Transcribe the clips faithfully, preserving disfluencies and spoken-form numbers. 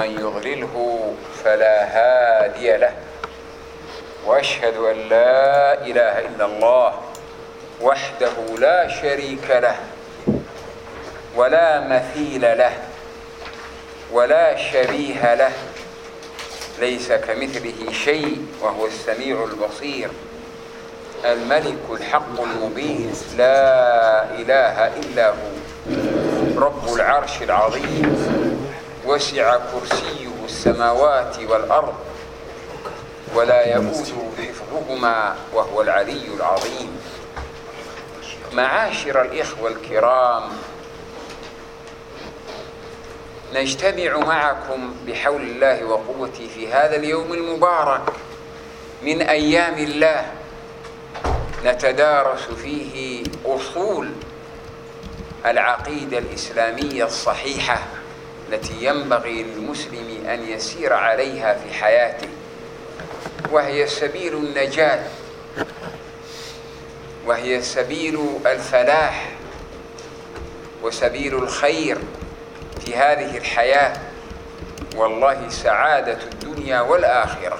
ومن يضلله فلا هادي له، وأشهد أن لا إله إلا الله وحده لا شريك له ولا مثيل له ولا شبيه له، ليس كمثله شيء وهو السميع البصير، الملك الحق المبين، لا إله إلا هو رب العرش العظيم، وسع كرسيه السماوات والأرض ولا يئوده حفظهما وهو العلي العظيم. معاشر الإخوة الكرام، نجتمع معكم بحول الله وقوته في هذا اليوم المبارك من أيام الله، نتدارس فيه أصول العقيدة الإسلامية الصحيحة التي ينبغي للمسلم أن يسير عليها في حياته، وهي سبيل النجاة، وهي سبيل الفلاح وسبيل الخير في هذه الحياة، والله سعادة الدنيا والآخرة.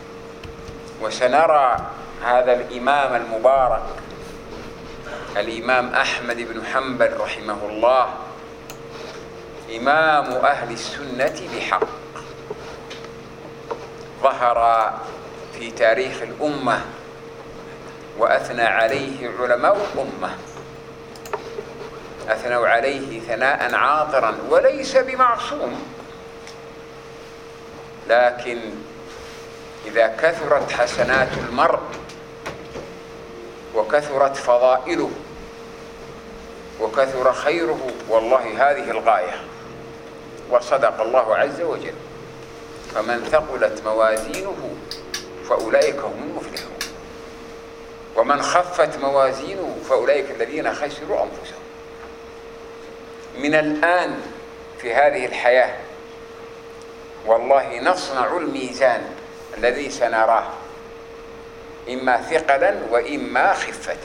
وسنرى هذا الإمام المبارك الإمام أحمد بن حنبل رحمه الله إمام أهل السنة بحق، ظهر في تاريخ الأمة وأثنى عليه علماء الأمة، أثنوا عليه ثناء عاطرا، وليس بمعصوم، لكن إذا كثرت حسنات المرء وكثرت فضائله وكثر خيره، والله هذه الغاية. وصدق الله عز وجل: فمن ثقلت موازينه فأولئك هم المفلحون، ومن خفت موازينه فأولئك الذين خسروا أنفسهم. من الآن في هذه الحياة والله نصنع الميزان الذي سنراه، إما ثقلا وإما خفة.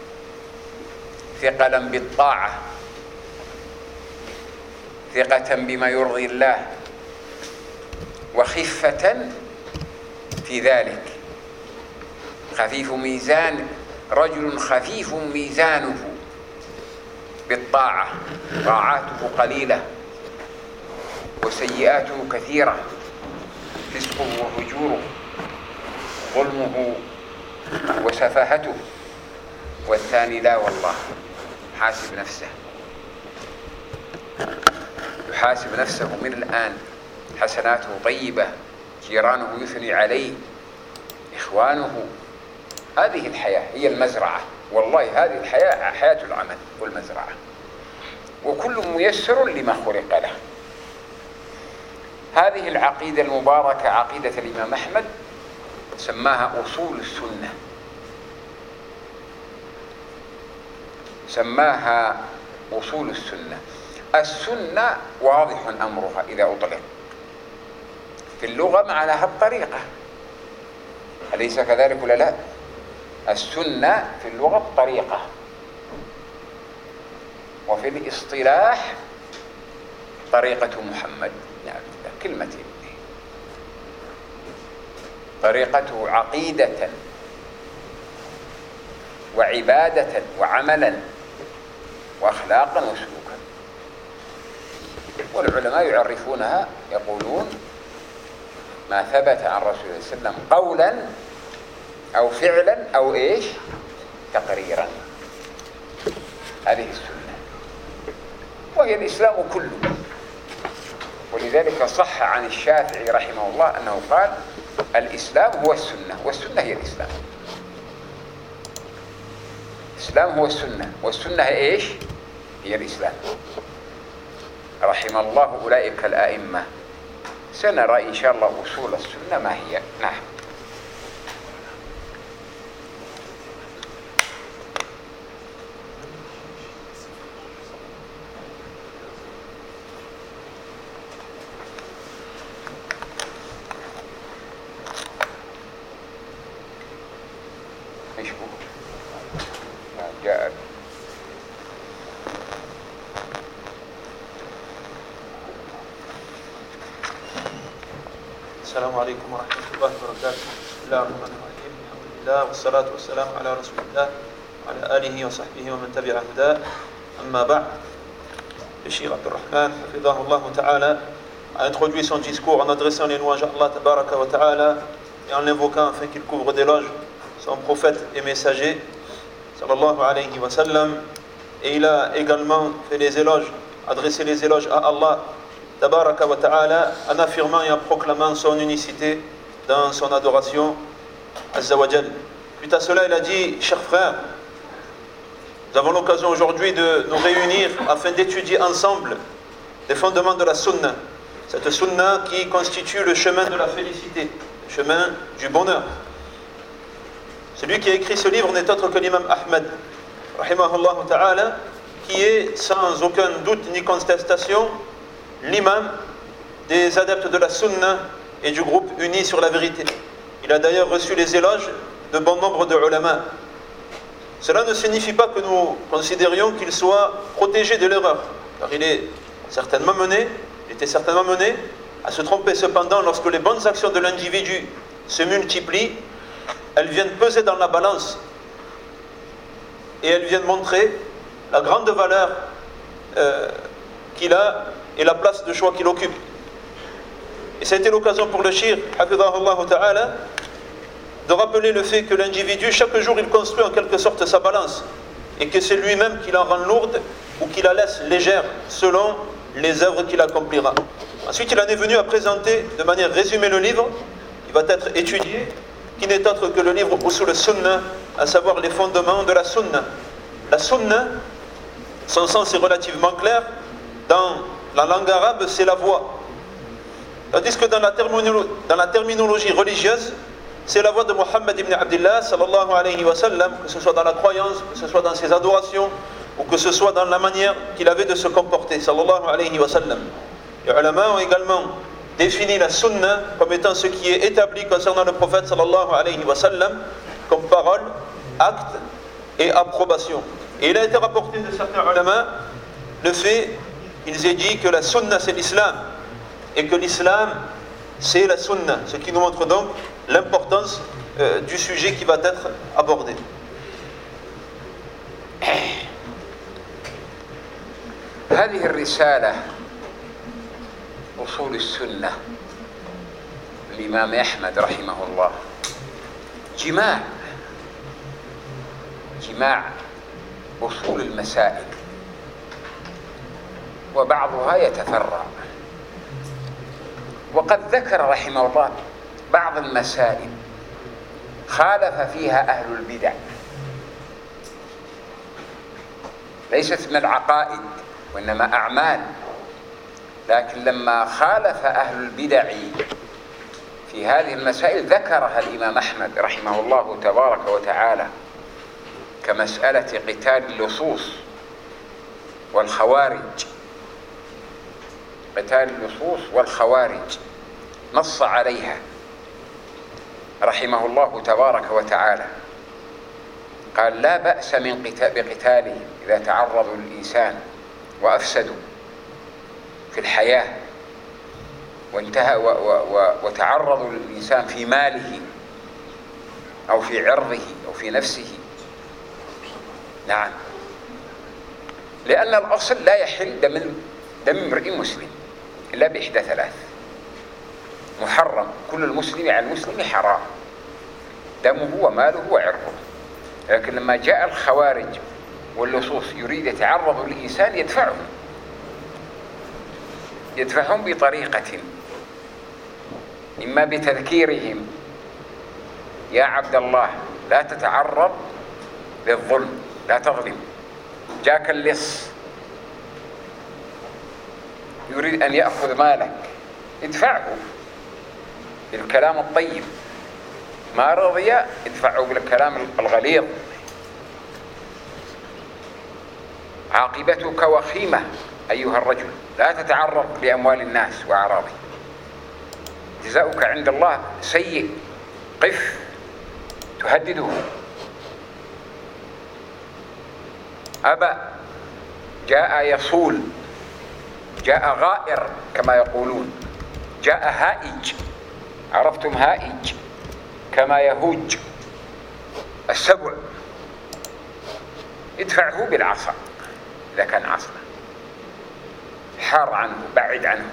ثقلا بالطاعة، ثقة بما يرضي الله، وخفة في ذلك. خفيف ميزان، رجل خفيف ميزانه بالطاعة، طاعاته قليلة وسيئاته كثيرة، فسقه وفجوره، ظلمه وسفاهته. والثاني لا والله، حاسب نفسه، يحاسب نفسه من الآن، حسناته طيبة، جيرانه يثني عليه، إخوانه. هذه الحياة هي المزرعة، والله هذه الحياة حياة العمل والمزرعة، وكل ميسر لما خلق له. هذه العقيدة المباركة عقيدة الإمام أحمد سماها أصول السنة، سماها أصول السنة. السنة واضح أمرها إذا أطلق، في اللغة معناها الطريقة، أليس كذلك ولا لا؟ السنة في اللغة الطريقة، وفي الاصطلاح طريقة محمد، يعني كلمتين، طريقته عقيدة وعبادة وعملا وأخلاقا وسلوكا. والعلماء يعرفونها، يقولون ما ثبت عن رسول الله صلى الله عليه وسلم قولا أو فعلا أو إيش تقريرا، هذه السنة، وهي الإسلام كله. ولذلك صح عن الشافعي رحمه الله أنه قال: الإسلام هو السنة، والسنة هي الإسلام. الإسلام هو السنة، والسنة هي إيش؟ هي الإسلام. رحم الله أولئك الآئمة. سنرى إن شاء الله أصول السنة ما هي. نعم. جاء السلام عليكم ورحمة الله وبركاته. بسم الله الرحمن الرحيم. الحمد لله والصلاة والسلام على رسول الله وعلى آله وصحبه ومن تبع هداه. أما بعد, le Cheikh Abdurrahman, hafidahullah ta'ala, a introduit son discours en adressant les louanges à Allah tabaraka wa ta'ala et en l'invoquant afin qu'il couvre d'éloges son prophète et messager sallallahu alayhi wa sallam. Et il a également fait les éloges, adressé les éloges à Allah tabaraka wa ta'ala, en affirmant et en proclamant son unicité dans son adoration azza wa jal. Suite à cela, il a dit: chers frères, nous avons l'occasion aujourd'hui de nous réunir afin d'étudier ensemble les fondements de la sunna, cette sunna qui constitue le chemin de la félicité, le chemin du bonheur. Celui qui a écrit ce livre n'est autre que l'imam Ahmed, rahimahullah ta'ala, qui est sans aucun doute ni contestation l'imam des adeptes de la sunna et du groupe uni sur la vérité. Il a d'ailleurs reçu les éloges de bon nombre de ulama. Cela ne signifie pas que nous considérions qu'il soit protégé de l'erreur, car il est certainement mené, il était certainement mené à se tromper. Cependant, lorsque les bonnes actions de l'individu se multiplient, elles viennent peser dans la balance et elles viennent montrer la grande valeur euh, qu'il a et la place de choix qu'il occupe. Et ça a été l'occasion pour le Cheikh, hafidahullah ta'ala, de rappeler le fait que l'individu, chaque jour, il construit en quelque sorte sa balance, et que c'est lui-même qui la rend lourde ou qui la laisse légère selon les œuvres qu'il accomplira. Ensuite, il en est venu à présenter de manière résumée le livre qui va être étudié, qui n'est autre que le livre Usul Sunna, à savoir les fondements de la Sunna. La Sunna, son sens est relativement clair. Dans la langue arabe, c'est la voie. Tandis que dans la, dans la terminologie religieuse, c'est la voie de Muhammad ibn Abdillah sallallahu alayhi wa sallam, que ce soit dans la croyance, que ce soit dans ses adorations, ou que ce soit dans la manière qu'il avait de se comporter, sallallahu alayhi wa sallam. Les ulama ont également défini la sunna comme étant ce qui est établi concernant le prophète sallallahu alayhi wa sallam, comme parole, acte et approbation. Et il a été rapporté de certains ulama le fait qu'ils aient dit que la sunna c'est l'islam, et que l'islam c'est la sunna, ce qui nous montre donc l'importance euh, du sujet qui va être abordé. هذه الرسالة أصول السنة الإمام أحمد رحمه الله جماع جماع أصول المسائل، وبعضها يتفرع. وقد ذكر رحمه الله بعض المسائل خالف فيها أهل البدع، ليست من العقائد وإنما أعمال، لكن لما خالف أهل البدع في هذه المسائل ذكرها الإمام أحمد رحمه الله تبارك وتعالى، كمسألة قتال اللصوص والخوارج. قتال اللصوص والخوارج نص عليها رحمه الله تبارك وتعالى، قال: لا بأس من بقتالهم إذا تعرضوا للإنسان وأفسدوا في الحياة وانتهى و و وتعرضوا للإنسان في ماله أو في عرضه أو في نفسه. نعم، لأن الأصل لا يحل دم دم امرئ مسلم إلا بإحدى ثلاث: محرم، كل المسلم على المسلم حرام، دمه وماله وعرضه. لكن لما جاء الخوارج واللصوص يريد يتعرض للإنسان يدفعهم يدفعهم بطريقة، إما بتذكيرهم: يا عبد الله لا تتعرض للظلم، لا تظلم، جاك اللص يريد أن يأخذ مالك، ادفعه بالكلام الطيب، ما رضي ادفعه بالكلام الغليظ. عاقبتك وخيمة أيها الرجل، لا تتعرض لأموال الناس وأعراضهم، جزاؤك عند الله سيء، قف، تهدده. أبى، جاء يصول، جاء غائر كما يقولون، جاء هائج عرفتم هائج كما يهوج السبع، ادفعه بالعصا إذا كان عصا، حار عنه، بعد عنه،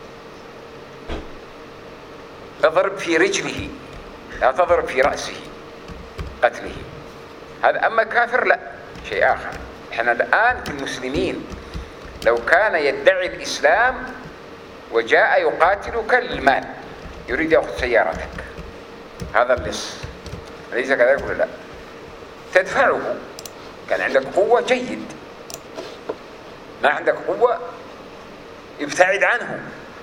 اضرب في رجله لا تضرب في رأسه قتله. هذا أما كافر لا، شيء آخر. احنا الآن في المسلمين لو كان يدعي الإسلام وجاء يقاتلك للمال، يريد يأخذ سيارتك، هذا اللص، أليس كذلك ولا لا؟ تدفعه، كان عندك قوة جيد، ما عندك قوة ابتعد عنه،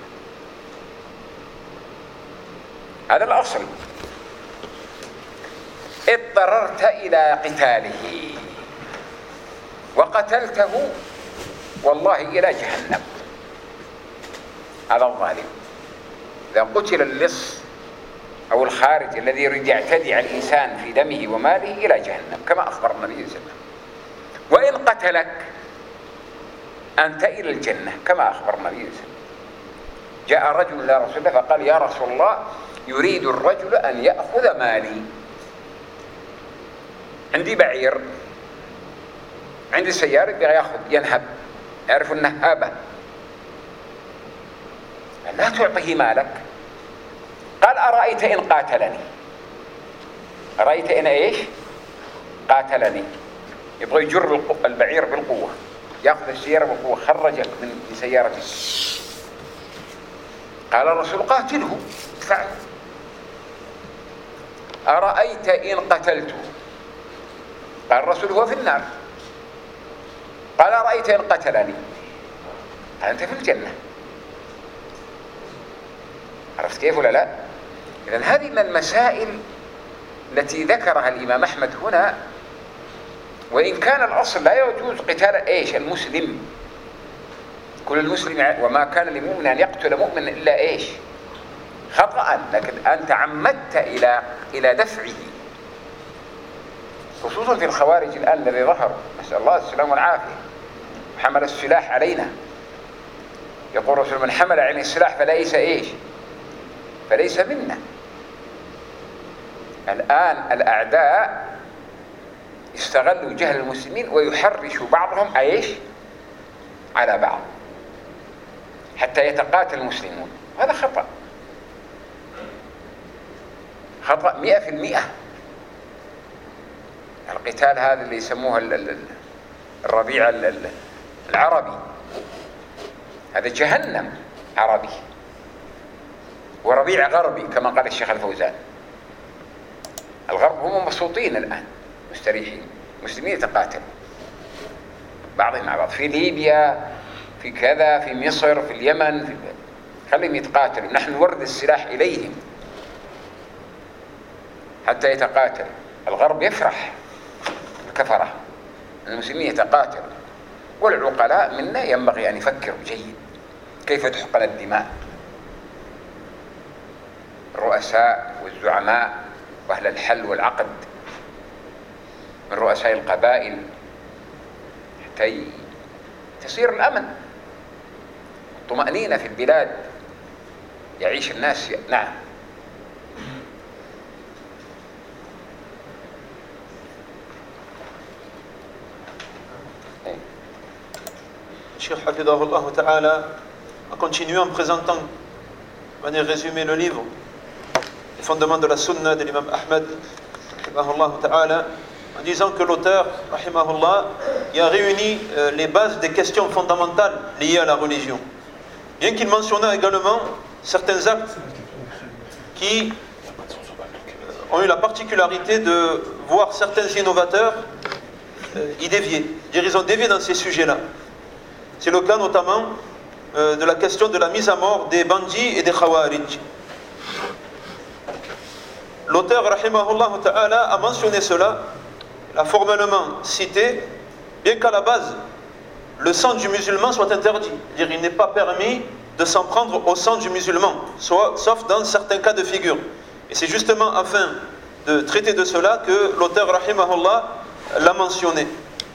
هذا الأصل. اضطررت إلى قتاله وقتلته والله إلى جهنم، هذا الظالم. إذا قتل اللص أو الخارج الذي يريد يعتدي على الإنسان في دمه وماله إلى جهنم كما أخبر النبي صلى الله عليه وسلم. وإن قتلك أنت إلى الجنة كما أخبر النبي صلى الله عليه وسلم. جاء رجل إلى رسول الله فقال يا رسول الله يريد الرجل أن يأخذ مالي، عندي بعير، عندي سيارة يأخذ ينهب، يعرف النهابة، لا تعطيه مالك. قال أرأيت إن قاتلني، أرأيت إن إيش قاتلني، يبغى يجر البعير بالقوة، يأخذ السيارة بالقوة، خرجك من سيارته. قال الرسول قاتله ادفعه. أرأيت إن قتلته، قال الرسول هو في النار. قال أرأيت إن قتلني، قال أنت في الجنة. عرفت كيف ولا لا؟ إذن هذه من المسائل التي ذكرها الإمام أحمد هنا. وإن كان الأصل لا يجوز قتال إيش المسلم، كل المسلم، وما كان لمؤمن أن يقتل مؤمن إلا إيش خطأ، لكن أنت عمدت إلى إلى دفعه، خصوصا في الخوارج الآن الذي ظهروا، نسأل الله السلامة والعافية، حمل السلاح علينا. يقول رسول من حمل عليه السلاح فليس إيش فليس منا. الآن الأعداء استغلوا جهل المسلمين ويحرش بعضهم ايش على بعض حتى يتقاتل المسلمون. هذا خطأ، خطأ مئة في المئة. القتال هذا اللي يسموه الربيع العربي، هذا جهنم عربي وربيع غربي كما قال الشيخ الفوزان. الغرب هم مبسوطين الآن مستريحين، المسلمين يتقاتلوا بعضهم مع بعض في ليبيا، في كذا، في مصر، في اليمن، في... خليهم يتقاتلوا، نحن نورد السلاح إليهم حتى يتقاتلوا. الغرب يفرح الكفرة المسلمين يتقاتلوا، والعقلاء منا ينبغي أن يفكروا جيد كيف تحقن الدماء. الرؤساء والزعماء وأهل الحل والعقد من رؤساء القبائل حتى تصير الأمن الطمأنينة في البلاد، يعيش الناس ي... نعم. Cheikh Hafidahullah Ta'ala a continué en présentant de manière résumée le livre, les fondements de la sunna de l'imam Ahmed Rahimahullah Ta'ala, en disant que l'auteur Rahimahullah y a réuni euh, les bases des questions fondamentales liées à la religion, bien qu'il mentionna également certains actes qui ont eu la particularité de voir certains innovateurs euh, y dévier, dire ils ont dévié dans ces sujets-là. C'est le cas notamment euh, de la question de la mise à mort des bandits et des khawarij. L'auteur Rahimahullah Ta'ala a mentionné cela, l'a formellement cité, bien qu'à la base le sang du musulman soit interdit. C'est-à-dire il n'est pas permis de s'en prendre au sang du musulman, soit, sauf dans certains cas de figure. Et c'est justement afin de traiter de cela que l'auteur Rahimahullah l'a mentionné.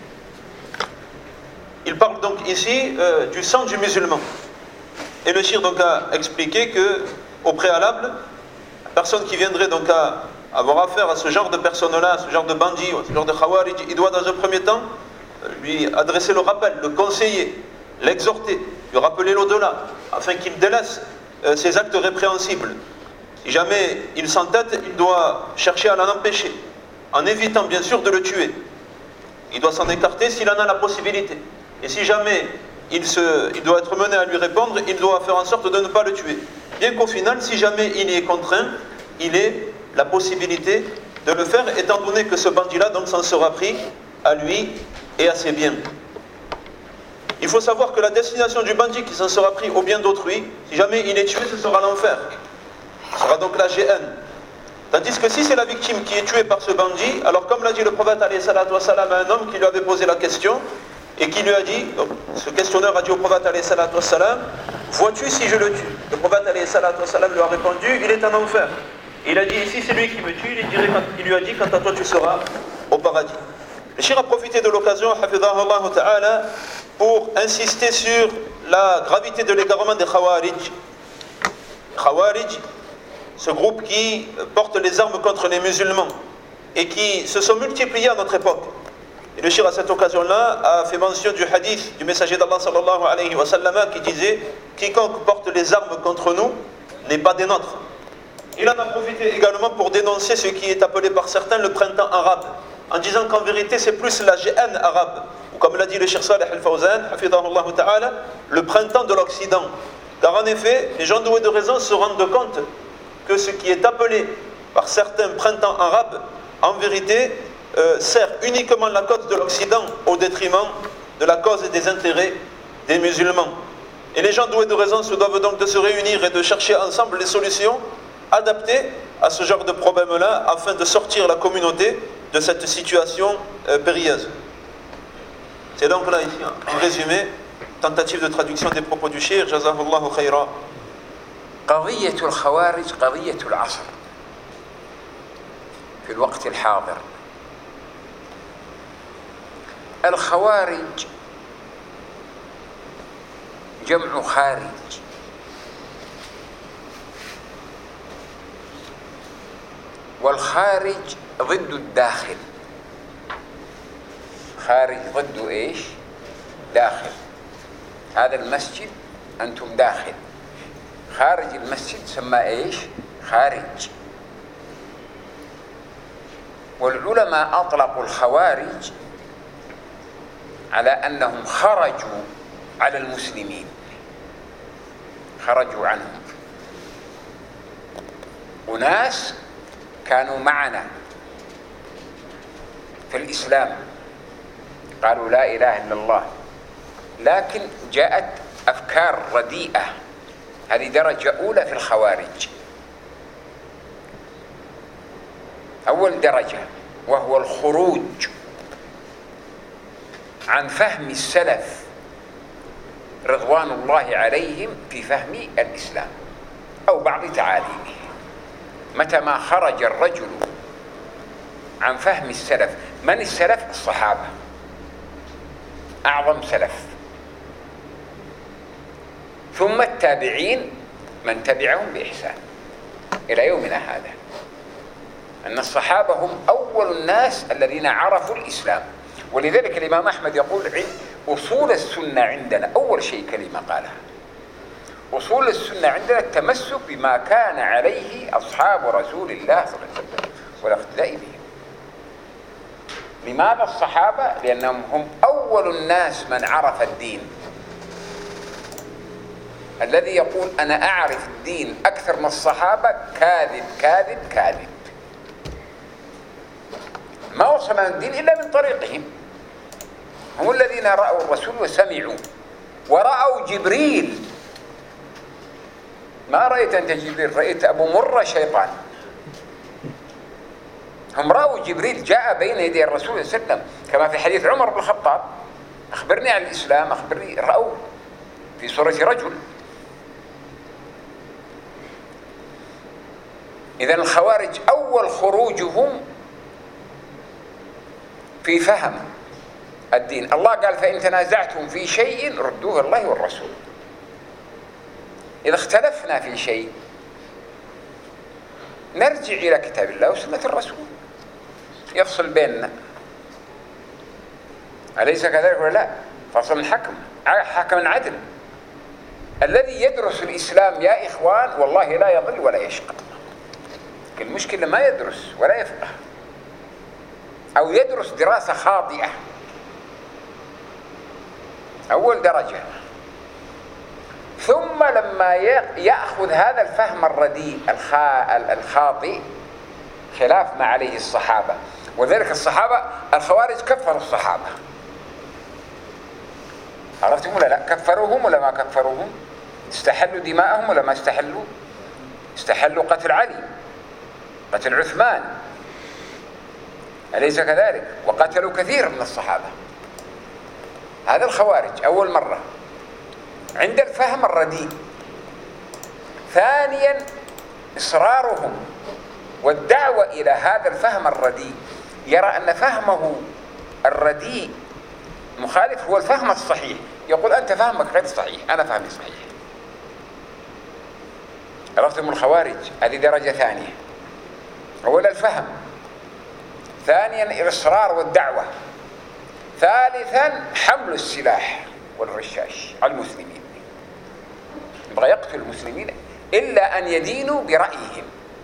Il parle donc ici euh, du sang du musulman. Et le shir donc a expliqué que, au préalable, personne qui viendrait donc à avoir affaire à ce genre de personnes-là, à ce genre de bandits, à ce genre de khawarij, il doit dans un premier temps lui adresser le rappel, le conseiller, l'exhorter, lui rappeler l'au-delà, afin qu'il délaisse euh, ses actes répréhensibles. Si jamais il s'entête, il doit chercher à l'en empêcher, en évitant bien sûr de le tuer. Il doit s'en écarter s'il en a la possibilité. Et si jamais il, se, il doit être mené à lui répondre, il doit faire en sorte de ne pas le tuer. Bien qu'au final, si jamais il y est contraint, il ait la possibilité de le faire, étant donné que ce bandit-là donc s'en sera pris à lui et à ses biens. Il faut savoir que la destination du bandit qui s'en sera pris au bien d'autrui, si jamais il est tué, ce sera l'enfer. Ce sera donc la G N. Tandis que si c'est la victime qui est tuée par ce bandit, alors comme l'a dit le prophète alayhi salatu wassalam à un homme qui lui avait posé la question et qui lui a dit, donc, ce questionneur a dit au prophète alayhi salatu wassalam, vois-tu si je le tue? Le prophète alayhi salatu wassalam lui a répondu, il est en enfer. Il a dit, ici c'est lui qui me tue, il, dirait, quand, il lui a dit, quant à toi tu seras au paradis. Le cheikh a profité de l'occasion, hafidhahullah ta'ala, pour insister sur la gravité de l'égarement des Khawarij. Khawarij, ce groupe qui porte les armes contre les musulmans et qui se sont multipliés à notre époque. Et le cheikh à cette occasion-là a fait mention du hadith du messager d'Allah sallallahu alayhi wa sallam qui disait « Quiconque porte les armes contre nous n'est pas des nôtres ». Il en a profité également pour dénoncer ce qui est appelé par certains le printemps arabe, en disant qu'en vérité c'est plus la G N arabe, ou comme l'a dit le cheikh Salih al-Fawzan, hafidhahullah ta'ala, le printemps de l'Occident. Car en effet, les gens doués de raison se rendent compte que ce qui est appelé par certains printemps arabes, en vérité, euh, sert uniquement la cause de l'Occident au détriment de la cause et des intérêts des musulmans. Et les gens doués de raison se doivent donc de se réunir et de chercher ensemble les solutions adaptées à ce genre de problème-là, afin de sortir la communauté de cette situation euh, périlleuse. C'est donc là, ici, en résumé, tentative de traduction des propos du cheikh, jazahullahu khayra. قضية الخوارج قضية العصر في الوقت الحاضر. الخوارج جمع خارج، والخارج ضد الداخل. خارج ضد ايش؟ داخل. هذا المسجد انتم داخل، خارج المسجد سمى ايش؟ خارج. والعلماء اطلقوا الخوارج على انهم خرجوا على المسلمين، خرجوا عنهم. وناس كانوا معنا في الإسلام قالوا لا إله إلا الله، لكن جاءت أفكار رديئة. هذه درجة أولى في الخوارج. أول درجة وهو الخروج عن فهم السلف رضوان الله عليهم في فهم الإسلام أو بعض تعاليمه. متى ما خرج الرجل عن فهم السلف، من السلف؟ الصحابة، أعظم سلف، ثم التابعين من تبعهم بإحسان إلى يومنا هذا. أن الصحابة هم أول الناس الذين عرفوا الإسلام. ولذلك الإمام أحمد يقول أصول السنة عندنا، أول شيء كلمة قالها، أصول السنة عندنا التمسك بما كان عليه أصحاب رسول الله صلى الله عليه وسلم والاقتداء بهم. لماذا الصحابة؟ لأنهم هم أول الناس من عرف الدين. الذي يقول أنا أعرف الدين أكثر من الصحابة كاذب كاذب كاذب. ما وصلنا الدين إلا من طريقهم. هم الذين رأوا الرسول وسمعوا ورأوا جبريل. ما رأيت أنت جبريل، رأيت أبو مرة شيطان. هم رأوا جبريل جاء بين يدي الرسول صلى الله عليه وسلم، كما في حديث عمر بن الخطاب أخبرني عن الإسلام، أخبرني، رأوا في صورة رجل. إذن الخوارج أول خروجهم في فهم الدين. الله قال فإن تنازعتم في شيء ردوه الله والرسول. إذا اختلفنا في شيء نرجع إلى كتاب الله وسنة الرسول يفصل بيننا، أليس كذلك ولا لا؟ فصل الحكم حكم عدل. الذي يدرس الإسلام يا إخوان والله لا يضل ولا يشقى. المشكلة ما يدرس ولا يفقه، أو يدرس دراسة خاطئة أول درجة، ثم لما يأخذ هذا الفهم الرديء الخاطئ خلاف ما عليه الصحابة. وذلك الصحابة الخوارج كفروا الصحابة، عرفتم ولا لا؟ كفروهم ولا ما كفروهم؟ استحلوا دماءهم ولا ما استحلوا؟ استحلوا قتل علي، قتل عثمان، أليس كذلك؟ وقتلوا كثير من الصحابة. هذا الخوارج أول مرة عند الفهم الرديء. ثانيا إصرارهم والدعوة إلى هذا الفهم الرديء، يرى أن فهمه الرديء مخالف هو الفهم الصحيح، يقول أنت فهمك غير صحيح، أنا فهمي صحيح. عرفتم الخوارج؟ هذه درجة ثانية. أولا الفهم، ثانيا الإصرار والدعوة، ثالثا حمل السلاح والرشاش على المسلمين، يبغى يقتل المسلمين إلا أن يدينوا برأيهم،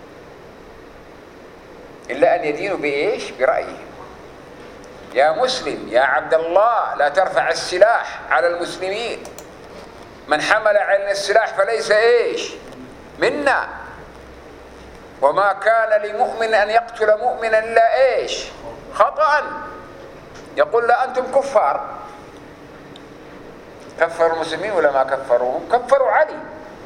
إلا أن يدينوا بإيش؟ برأيهم. يا مسلم يا عبد الله لا ترفع السلاح على المسلمين، من حمل علينا السلاح فليس إيش؟ منا، وما كان لمؤمن أن يقتل مؤمنا إلا إيش؟ خطأ. يقول لا أنتم كفار. كفروا المسلمين ولا ما كفروهم؟ كفروا علي.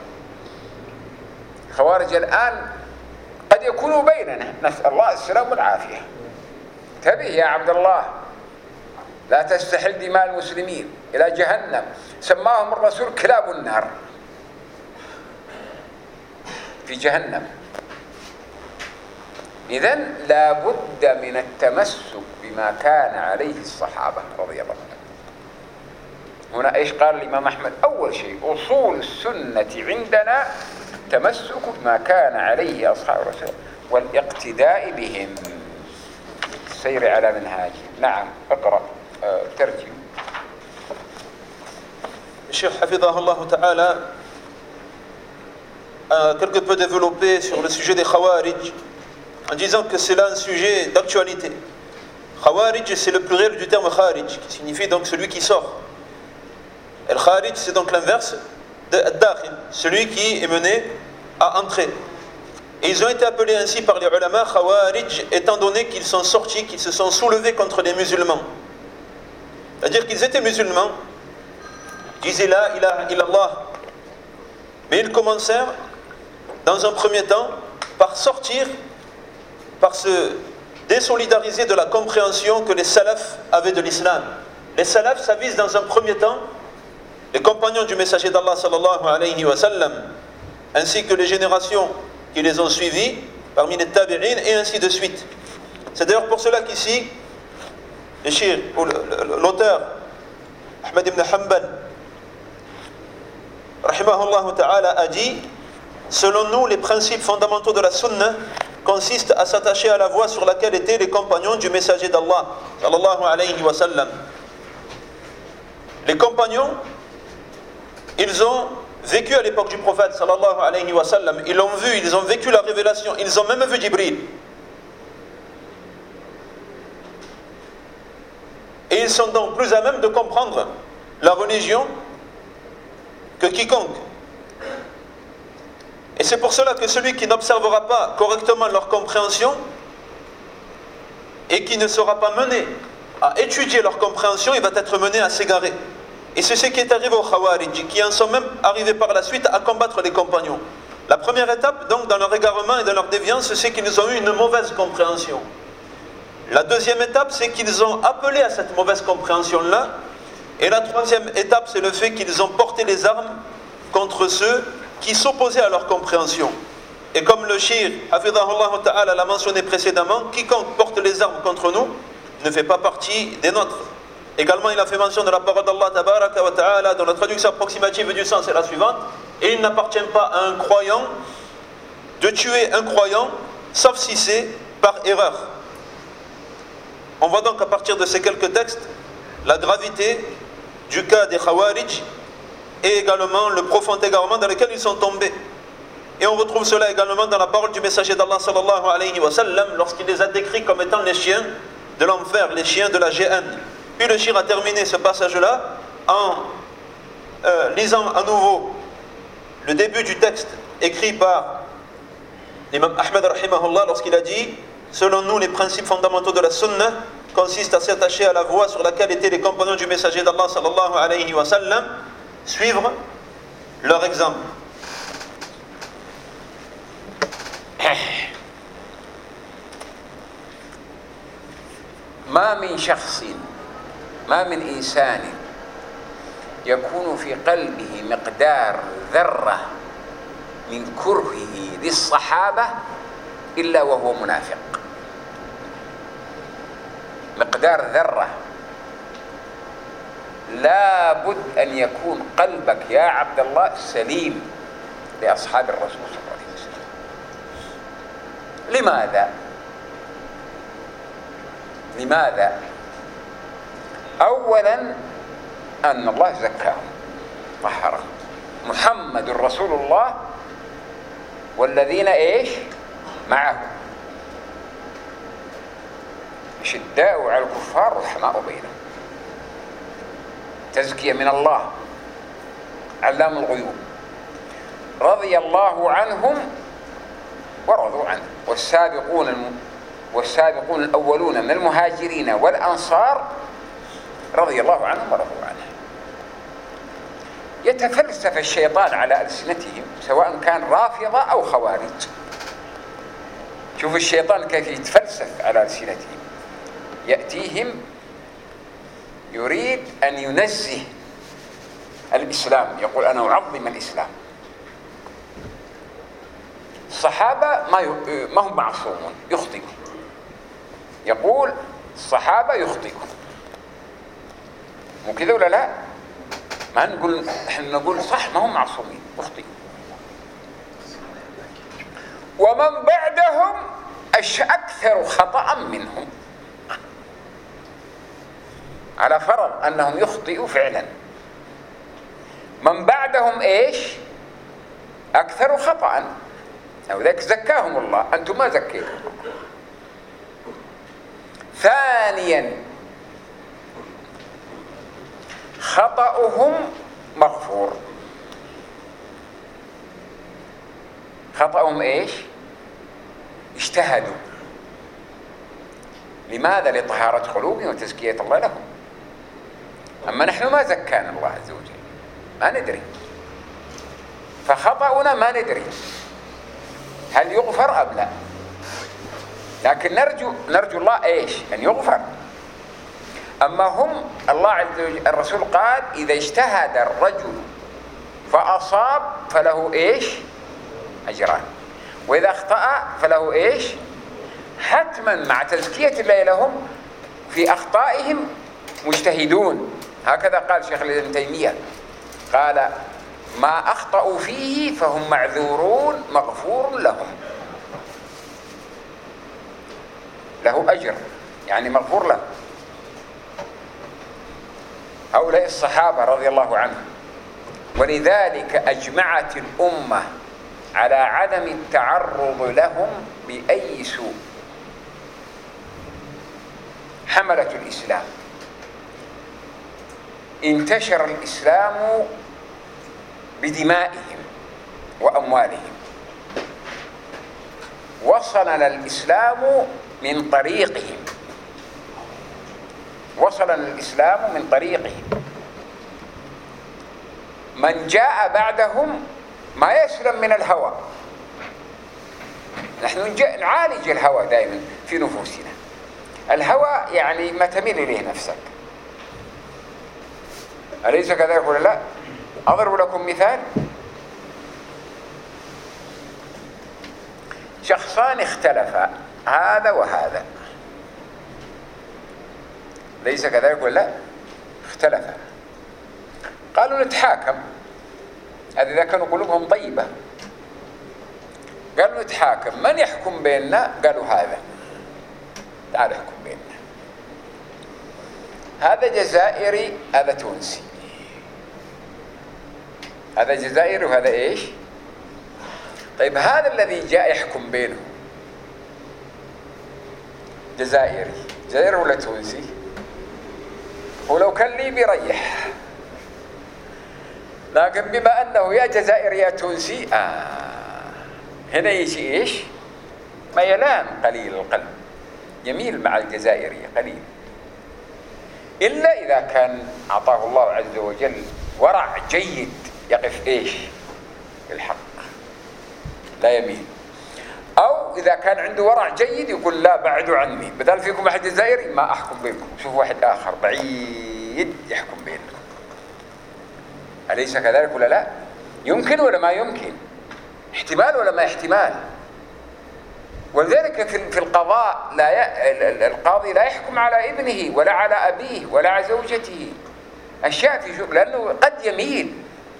خوارج الآن قد يكونوا بيننا، نسأل الله السلام والعافية. انتبه يا عبد الله، لا تستحل دماء المسلمين إلى جهنم، سماهم الرسول كلاب النار في جهنم. إذن لا بد من التمسك بما كان عليه الصحابة رضي الله عنهم. هنا إيش قال الإمام أحمد؟ أول شيء أصول السنة عندنا تمسك بما كان عليه أصحاب الرسول والاقتداء بهم، السير على منهاجهم. نعم اقرأ أه ترجم. الشيخ حفظه الله تعالى a quelque peu développé sur le sujet des Khawarij en disant que c'est là un sujet d'actualité. Khawarij, c'est le pluriel du terme Kharij, qui signifie donc celui qui sort. El Kharij, c'est donc l'inverse de Dakhil, celui qui est mené à entrer. Et ils ont été appelés ainsi par les ulama Khawarij, étant donné qu'ils sont sortis, qu'ils se sont soulevés contre les musulmans. C'est-à-dire qu'ils étaient musulmans, disaient la ilaha illallah, mais ils commencèrent dans un premier temps par sortir, par se désolidariser de la compréhension que les salafs avaient de l'islam. Les salafs, ça vise dans un premier temps les compagnons du messager d'Allah sallallahu alayhi wa sallam, ainsi que les générations qui les ont suivis parmi les tabi'in, et ainsi de suite. C'est d'ailleurs pour cela qu'ici l'auteur Ahmad ibn Hanbal rahimahullah ta'ala a dit: selon nous, les principes fondamentaux de la sunna consistent à s'attacher à la voie sur laquelle étaient les compagnons du messager d'Allah sallallahu alayhi wa sallam. Les compagnons, ils ont vécu à l'époque du prophète sallallahu alayhi wa sallam, ils l'ont vu, ils ont vécu la révélation, ils ont même vu Jibril. Et ils sont donc plus à même de comprendre la religion que quiconque. Et c'est pour cela que celui qui n'observera pas correctement leur compréhension et qui ne sera pas mené à étudier leur compréhension, il va être mené à s'égarer. Et c'est ce qui est arrivé aux Khawarij, qui en sont même arrivés par la suite à combattre les compagnons. La première étape, donc, dans leur égarement et dans leur déviance, c'est qu'ils ont eu une mauvaise compréhension. La deuxième étape, c'est qu'ils ont appelé à cette mauvaise compréhension-là. Et la troisième étape, c'est le fait qu'ils ont porté les armes contre ceux qui s'opposaient à leur compréhension. Et comme le shir, hafidhahullah ta'ala, l'a mentionné précédemment, quiconque porte les armes contre nous ne fait pas partie des nôtres. Également, il a fait mention de la parole d'Allah tabaraka wa ta'ala, dont la traduction approximative du sens est la suivante: et il n'appartient pas à un croyant de tuer un croyant sauf si c'est par erreur. On voit donc à partir de ces quelques textes la gravité du cas des Khawarij et également le profond égarement dans lequel ils sont tombés. Et on retrouve cela également dans la parole du messager d'Allah sallallahu alayhi wa sallam lorsqu'il les a décrits comme étant les chiens de l'enfer, les chiens de la géhenne. Puis le shir a terminé ce passage-là en euh, lisant à nouveau le début du texte écrit par l'imam Ahmed rahimahullah lorsqu'il a dit « Selon nous, les principes fondamentaux de la sunna consistent à s'attacher à la voie sur laquelle étaient les compagnons du messager d'Allah sallallahu alayhi wa sallam, suivre leur exemple. » ما من شخص ما من إنسان يكون في قلبه مقدار ذرة من كرهه للصحابة إلا وهو منافق. مقدار ذرة. لا بد أن يكون قلبك يا عبد الله سليم لأصحاب الرسول صلى الله عليه وسلم. لماذا؟ لماذا؟ أولا أن الله زكاهم طهرهم. محمد رسول الله والذين إيش معه شداء على الكفار رحماء بينهم. تزكية من الله علام الغيوب. رضي الله عنهم ورضوا عنه. والسابقون الم... والسابقون الأولون من المهاجرين والأنصار رضي الله عنهم ورضوا عنه. يتفلسف الشيطان على ألسنتهم سواء كان رافضة أو خوارج. شوف الشيطان كيف يتفلسف على ألسنتهم. يأتيهم يريد أن ينزه الإسلام، يقول أنا أعظم الإسلام. الصحابة ما ما هم معصومون، يخطئون. يقول الصحابة يخطئون، مو كذا ولا لا؟ ما نقول احنا نقول صح ما هم معصومين، يخطئون. ومن بعدهم أكثر خطأ منهم، على فرض أنهم يخطئوا فعلا. من بعدهم إيش؟ أكثر خطأ، أو ذاك زكاهم الله، أنتم ما زكيتم. ثانيا خطأهم مغفور. خطأهم إيش؟ اجتهدوا. لماذا؟ لطهارة قلوبهم وتزكية الله لهم. أما نحن ما زكانا الله عز وجل، ما ندري، فخطأنا ما ندري هل يغفر أم لا، لكن نرجو نرجو الله إيش؟ أن يغفر. أما هم الله عز وجل الرسول قال إذا اجتهد الرجل فأصاب فله إيش؟ أجران، وإذا أخطأ فله إيش؟ حتما مع تزكية الله لهم في أخطائهم مجتهدون. هكذا قال شيخ الإسلام ابن تيمية، قال ما أخطأوا فيه فهم معذورون مغفور لهم، له أجر يعني مغفور له. هؤلاء الصحابة رضي الله عنهم. ولذلك أجمعت الأمة على عدم التعرض لهم بأي سوء. حملة الإسلام، انتشر الإسلام بدمائهم وأموالهم. وصلنا الإسلام من طريقهم، وصلنا الإسلام من طريقهم. من جاء بعدهم ما يسلم من الهوى. نحن نعالج الهوى دائما في نفوسنا. الهوى يعني ما تميل إليه نفسك، أليس كذلك ولا لا؟ أضرب لكم مثال. شخصان اختلفا، هذا وهذا، ليس كذلك ولا لا؟ اختلفا، قالوا نتحاكم. هذا إذا كانوا قلوبهم طيبة. قالوا نتحاكم، من يحكم بيننا؟ قالوا هذا، تعال احكم بيننا. هذا جزائري، هذا تونسي، هذا جزائري وهذا ايش؟ طيب هذا الذي جاء يحكم بينهم جزائري، جزائري ولا تونسي؟ ولو كان ليبي يريح، لكن بما انه يا جزائري يا تونسي، آه هنا يجي ايش؟ ميلان قليل القلب، يميل مع الجزائري قليل، إلا إذا كان أعطاه الله عز وجل ورع جيد يقف إيش؟ الحق، لا يميل. أو إذا كان عنده ورع جيد يقول لا بعدوا عني، بدل فيكم أحد جزائري ما أحكم بينكم، شوفوا واحد آخر بعيد يحكم بينكم. أليس كذلك ولا لا؟ يمكن ولا ما يمكن؟ احتمال ولا ما احتمال؟ ولذلك في القضاء لا ي... القاضي لا يحكم على ابنه ولا على أبيه ولا على زوجته، أشياء في شغل، لأنه قد يميل.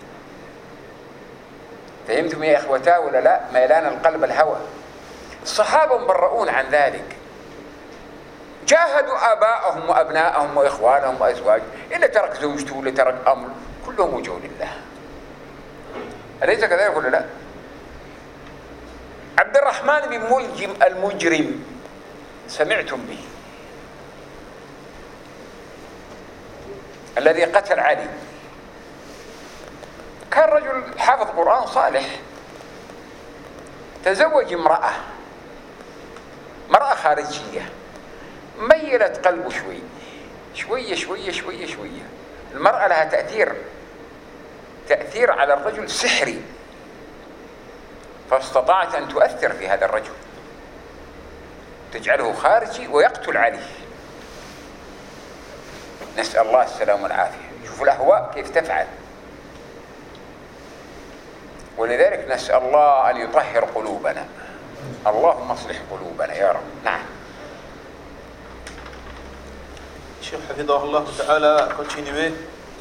فهمتم يا إخوتاه ولا لا؟ ميلان القلب الهوى. الصحابة مبرؤون عن ذلك، جاهدوا آباءهم وأبناءهم وإخوانهم وأزواجهم، اللي ترك زوجته واللي ترك أمر كلهم وجوه لله. أليس كذلك ولا لا؟ عبد الرحمن بن ملجم المجرم سمعتم به، الذي قتل علي، كان رجل حافظ قرآن صالح، تزوج امرأة امرأة خارجية، ميلت قلبه شوي شوية شوية شوية شوية. المرأة لها تأثير تأثير على الرجل سحري، فاستطاعت أن تؤثر في هذا الرجل، تجعله خارجي ويقتل عليه. نسأل الله السلامة والعافية. شوفوا الأهواء كيف تفعل. ولذلك نسأل الله أن يطهر قلوبنا. اللهم اصلح قلوبنا يا رب. نعم. Cheikh Hafidahullah Ta'ala a continué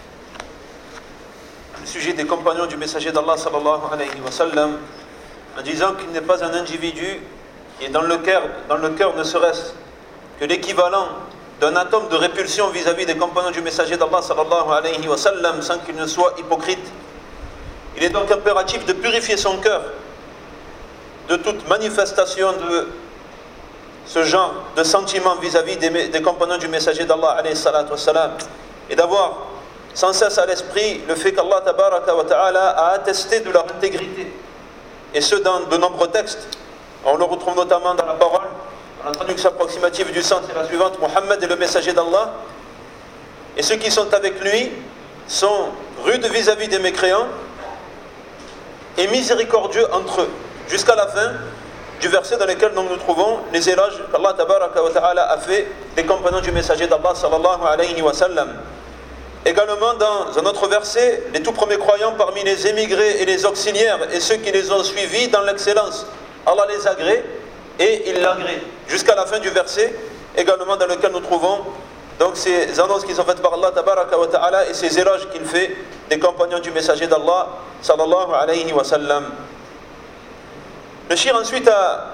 le sujet des compagnons du messager d'Allah sallallahu alayhi wa sallam en disant qu'il n'est pas un individu qui est dans le cœur, dans le cœur ne serait-ce que l'équivalent d'un atome de répulsion vis-à-vis des compagnons du messager d'Allah sallallahu alayhi wa sallam sans qu'il ne soit hypocrite. Il est donc impératif de purifier son cœur de toute manifestation de ce genre de sentiment vis-à-vis des, des compagnons du messager d'Allah alayhi salatu wa salam, et d'avoir sans cesse à l'esprit le fait qu'Allah tabaraka wa ta'ala a attesté de leur intégrité, et ce dans de nombreux textes. On le retrouve notamment dans la parole, dans la traduction approximative du sens, c'est la suivante: Mohammed est le messager d'Allah, et ceux qui sont avec lui sont rudes vis-à-vis des mécréants et miséricordieux entre eux, jusqu'à la fin du verset dans lequel nous nous trouvons les éloges qu'Allah tabaraka wa ta'ala a fait des compagnons du messager d'Allah sallallahu alayhi wa sallam. Également dans un autre verset, les tout premiers croyants parmi les émigrés et les auxiliaires et ceux qui les ont suivis dans l'excellence, Allah les agrée et il l'agrée, jusqu'à la fin du verset également dans lequel nous trouvons donc ces annonces qui sont faites par Allah tabaraka wa ta'ala et ces éloges qu'il fait des compagnons du messager d'Allah sallallahu alayhi wa sallam. Le Cheikh ensuite a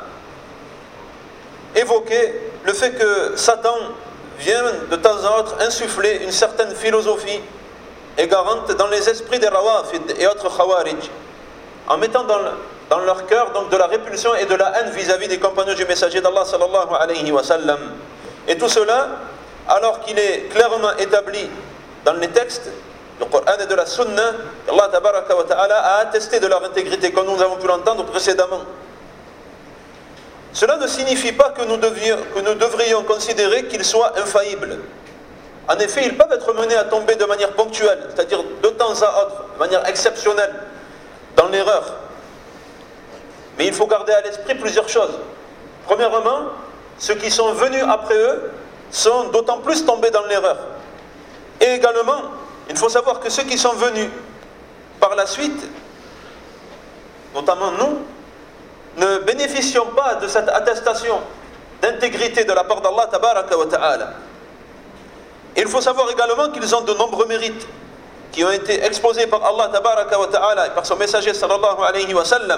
évoqué le fait que Satan vient de temps en autre insuffler une certaine philosophie égarante dans les esprits des Rawafid et autres Khawarij, en mettant dans, le, dans leur cœur donc de la répulsion et de la haine vis-à-vis des compagnons du messager d'Allah sallallahu alayhi wa sallam. Et tout cela alors qu'il est clairement établi dans les textes du Coran et de la Sunna qu'Allah tabaraka wa ta'ala a attesté de leur intégrité, comme nous avons pu l'entendre précédemment. Cela ne signifie pas que nous, devions, que nous devrions considérer qu'ils soient infaillibles. En effet, ils peuvent être menés à tomber de manière ponctuelle, c'est-à-dire de temps à autre, de manière exceptionnelle, dans l'erreur. Mais il faut garder à l'esprit plusieurs choses. Premièrement, ceux qui sont venus après eux sont d'autant plus tombés dans l'erreur. Et également, il faut savoir que ceux qui sont venus par la suite, notamment nous, ne bénéficions pas de cette attestation d'intégrité de la part d'Allah tabaraka wa ta'ala. Il faut savoir également qu'ils ont de nombreux mérites qui ont été exposés par Allah tabaraka wa ta'ala et par son messager sallallahu alayhi wa sallam,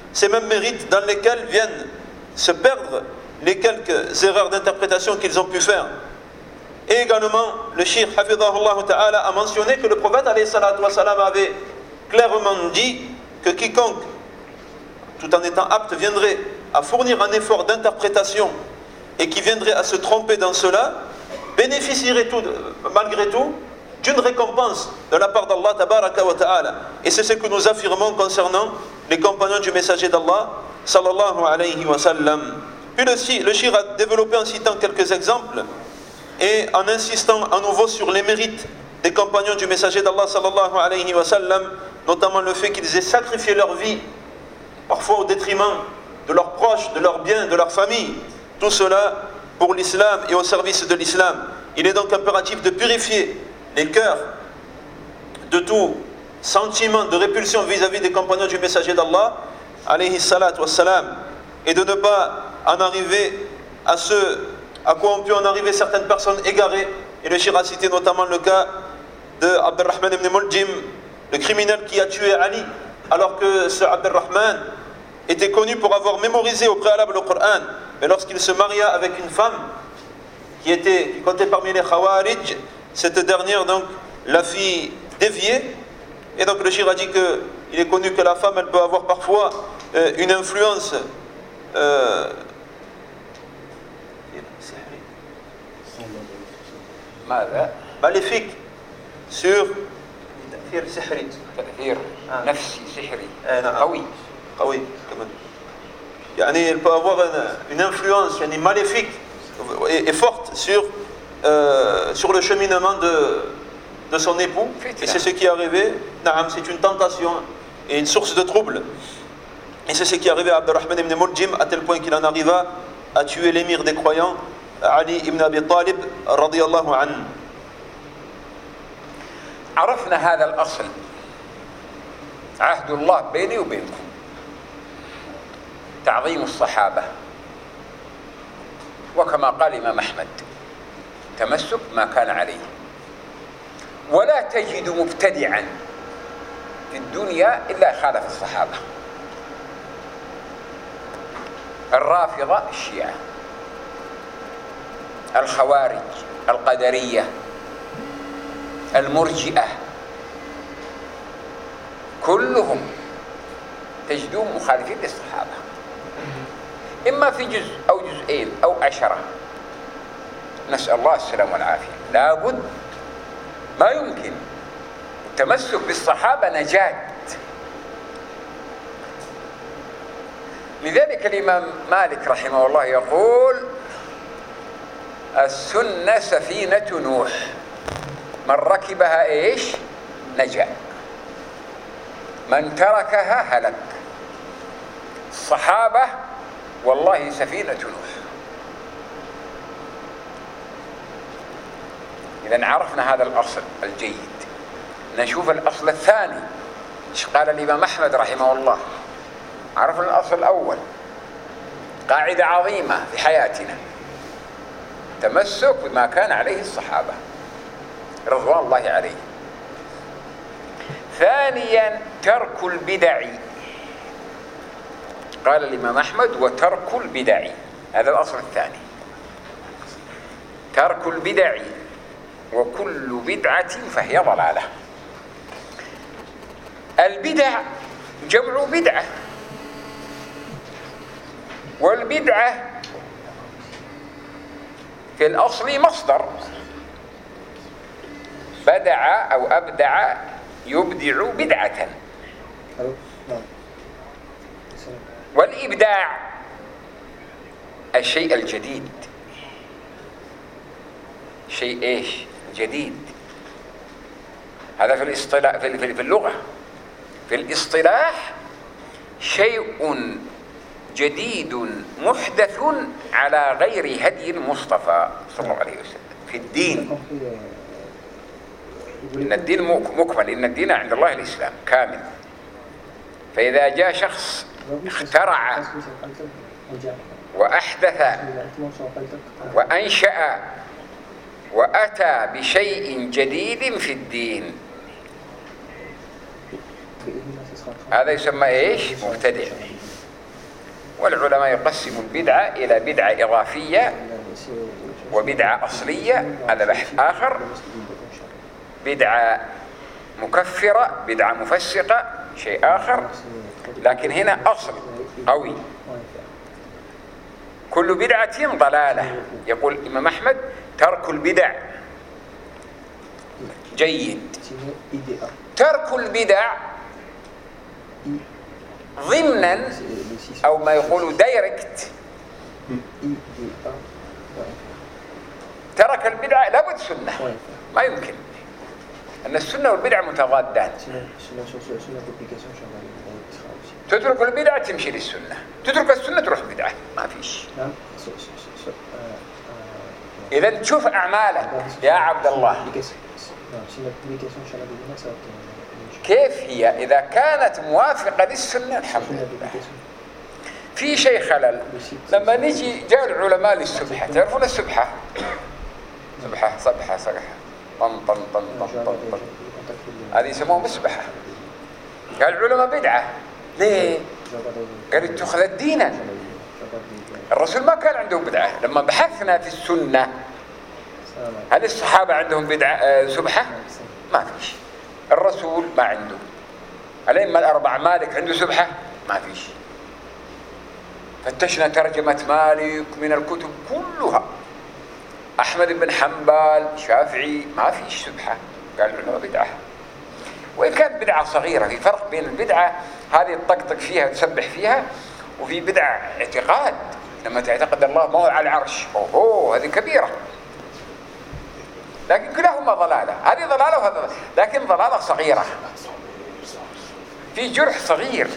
ces mêmes mérites dans lesquels viennent se perdre les quelques erreurs d'interprétation qu'ils ont pu faire. Et également, le Cheikh Hafidhahullah Ta'ala a mentionné que le prophète alayhi salatu wa salam avait clairement dit que quiconque, tout en étant apte, viendrait à fournir un effort d'interprétation et qui viendrait à se tromper dans cela, bénéficierait tout, malgré tout d'une récompense de la part d'Allah tabaraka wa ta'ala. Et c'est ce que nous affirmons concernant les compagnons du messager d'Allah sallallahu alayhi wa sallam. Puis le, le Cheikh a développé en citant quelques exemples et en insistant à nouveau sur les mérites des compagnons du messager d'Allah sallallahu alayhi wa sallam, notamment le fait qu'ils aient sacrifié leur vie, parfois au détriment de leurs proches, de leurs biens, de leur famille, tout cela pour l'islam et au service de l'islam. Il est donc impératif de purifier les cœurs de tout sentiment de répulsion vis-à-vis des compagnons du messager d'Allah alayhi salatu wassalam, et de ne pas en arriver à ce à quoi ont pu en arriver certaines personnes égarées. Et le Cheikh a cité notamment le cas de Abdurrahman ibn Muljim, le criminel qui a tué Ali, alors que ce Abdurrahman était connu pour avoir mémorisé au préalable le Coran. Mais lorsqu'il se maria avec une femme qui, était, qui comptait parmi les Khawarij, cette dernière donc la fit dévier. Et donc le Cheikh a dit qu'il est connu que la femme elle peut avoir parfois euh, une influence euh, maléfique sur قوي كمان يعني elle peut avoir une, une influence يعني maléfique et, et forte sur euh, sur le cheminement de de son époux, et c'est ce qui est arrivé. Naam, c'est une tentation et une source de trouble, et c'est ce qui est arrivé à Abdurrahman ibn Muljim, à tel point qu'il en arriva à tuer l'émir des croyants Ali ibn Abi Talib radiyallahu anhu. عرفنا هذا الأصل عهد الله بيني وبينكم تعظيم الصحابة، وكما قال الإمام أحمد تمسك ما كان عليه. ولا تجد مبتدعا في الدنيا إلا خالف الصحابة. الرافضة الشيعة، الخوارج، القدرية، المرجئة، كلهم تجدون مخالفين للصحابة، إما في جزء أو جزئين أو عشرة. نسأل الله السلامة والعافية. لابد، ما يمكن التمسك بالصحابة نجاة. لذلك الإمام مالك رحمه الله يقول: السنة سفينة نوح، من ركبها إيش؟ نجا، من تركها هلك. الصحابة والله سفينة نوح. إذا عرفنا هذا الأصل الجيد، نشوف الأصل الثاني. إيش قال الإمام أحمد رحمه الله؟ عرفنا الأصل الأول، قاعدة عظيمة في حياتنا، تمسك بما كان عليه الصحابة رضوان الله عليه. ثانيا ترك البدع، قال الإمام أحمد: وترك البدع. هذا الأصل الثاني، ترك البدع، وكل بدعة فهي ضلالة. البدع جمع بدعة، والبدعة في الأصل مصدر، بدع أو أبدع يبدع بدعة. والإبداع الشيء الجديد، شيء إيش؟ جديد. هذا في الاصطلاح، في اللغة. في الاصطلاح شيء جديد محدث على غير هدي المصطفى صلى الله عليه وسلم. في الدين، إن الدين مكمل، إن الدين عند الله الإسلام كامل. فإذا جاء شخص اخترع وأحدث وأنشأ وأتى بشيء جديد في الدين، هذا يسمى إيش؟ مبتدع. العلماء يقسموا البدعة إلى بدعة إضافية وبدعة أصلية، هذا بحث آخر، بدعة مكفرة، بدعة مفسقة، شيء آخر. لكن هنا أصل قوي، كل بدعة ضلالة. يقول الإمام أحمد: ترك البدع جيد. ترك البدع ضمنا أو ما يقول دايركت، ترك البدع لابد سنة، ما يمكن أن السنة والبدع متضادان. تترك البدعة تمشي للسنة، تترك السنة تروح بدعة، ما فيش. إذا تشوف أعمالك يا عبد الله كيف هي، إذا كانت موافقة للسنة الحمد لله. في شيء خلل لما نجي جاء العلماء للسبحة، تعرفون السبحة؟ سبحة صبحة صبحة طن طن طن طن طن طن، هذه يسموها مسبحة. قال العلماء بدعة، ليه؟ قال اتخذت دينا. الرسول ما كان عنده بدعة. لما بحثنا في السنة هل الصحابة عندهم بدعة سبحة؟ ما فيش. الرسول ما عنده. الأئمة الأربعة مالك عنده سبحة؟ ما فيش. فتشنا ترجمة مالك من الكتب كلها، أحمد بن حنبل، شافعي، ما فيش سبحة. قال العلماء بدعة. وإن كانت بدعة صغيرة، في فرق بين البدعة هذه تطقطق فيها وتسبح فيها، وفي بدعة اعتقاد لما تعتقد الله ما هو على العرش، أوه هذه كبيرة. لكن كلاهما ضلالة، هذه ضلالة وهذا ضلالة، لكن ضلالة صغيرة. في جرح صغير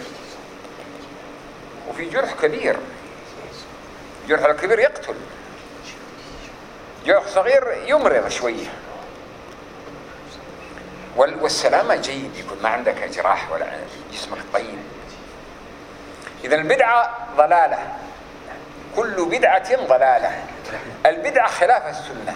وفي جرح كبير. الجرح الكبير يقتل، جرح صغير يمرض شوية. والسلامة جيد، يكون ما عندك جراح ولا جسمك طيب. إذا البدعة ضلالة، كل بدعة ضلالة. البدعة خلاف السنة،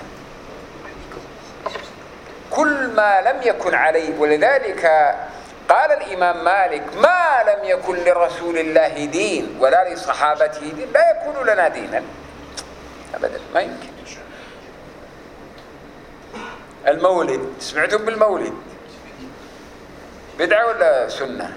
كل ما لم يكن عليه. ولذلك قال الإمام مالك: ما لم يكن لرسول الله دين ولا لصحابته دين لا يكون لنا دينا أبدا، ما يمكن. المولد، سمعتم بالمولد؟ بدعة ولا سنة؟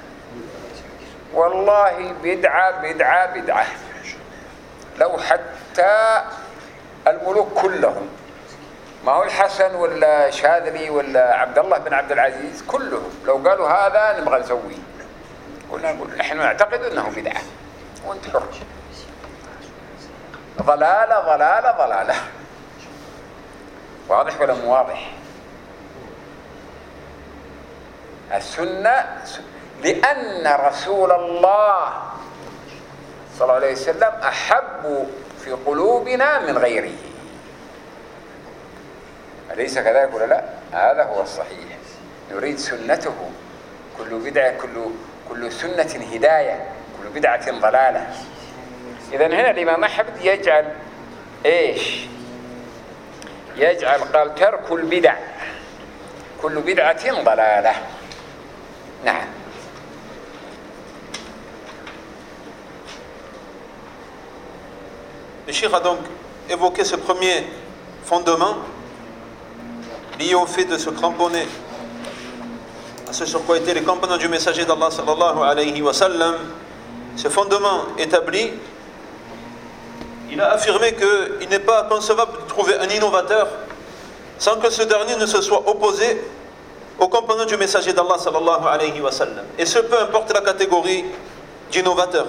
والله بدعة بدعة بدعة. لو حتى الملوك كلهم، ما هو الحسن ولا شاذلي ولا عبد الله بن عبد العزيز، كلهم لو قالوا هذا نبغى نسويه، قلنا نقول نحن نعتقد انه بدعة وانت حر. ضلالة ضلالة ضلالة. واضح ولا مو واضح؟ السنة لأن رسول الله صلى الله عليه وسلم أحب في قلوبنا من غيره. أليس كذلك ولا لا؟ هذا هو الصحيح. نريد سنته. كل بدعة كل كل سنة هداية، كل بدعة ضلالة. إذن هنا الإمام أحمد يجعل إيش؟ يجعل قال ترك البدع كل بدعة ضلالة. نعم. Le Cheikh a donc évoqué ce premier fondement lié au fait de se cramponner à ce sur quoi étaient les compagnons du messager d'Allah sallallahu alayhi wa sallam. Ce fondement établi, il a affirmé qu'il n'est pas concevable de trouver un innovateur sans que ce dernier ne se soit opposé aux compagnons du messager d'Allah sallallahu alayhi wa sallam. Et ce, peu importe la catégorie d'innovateur.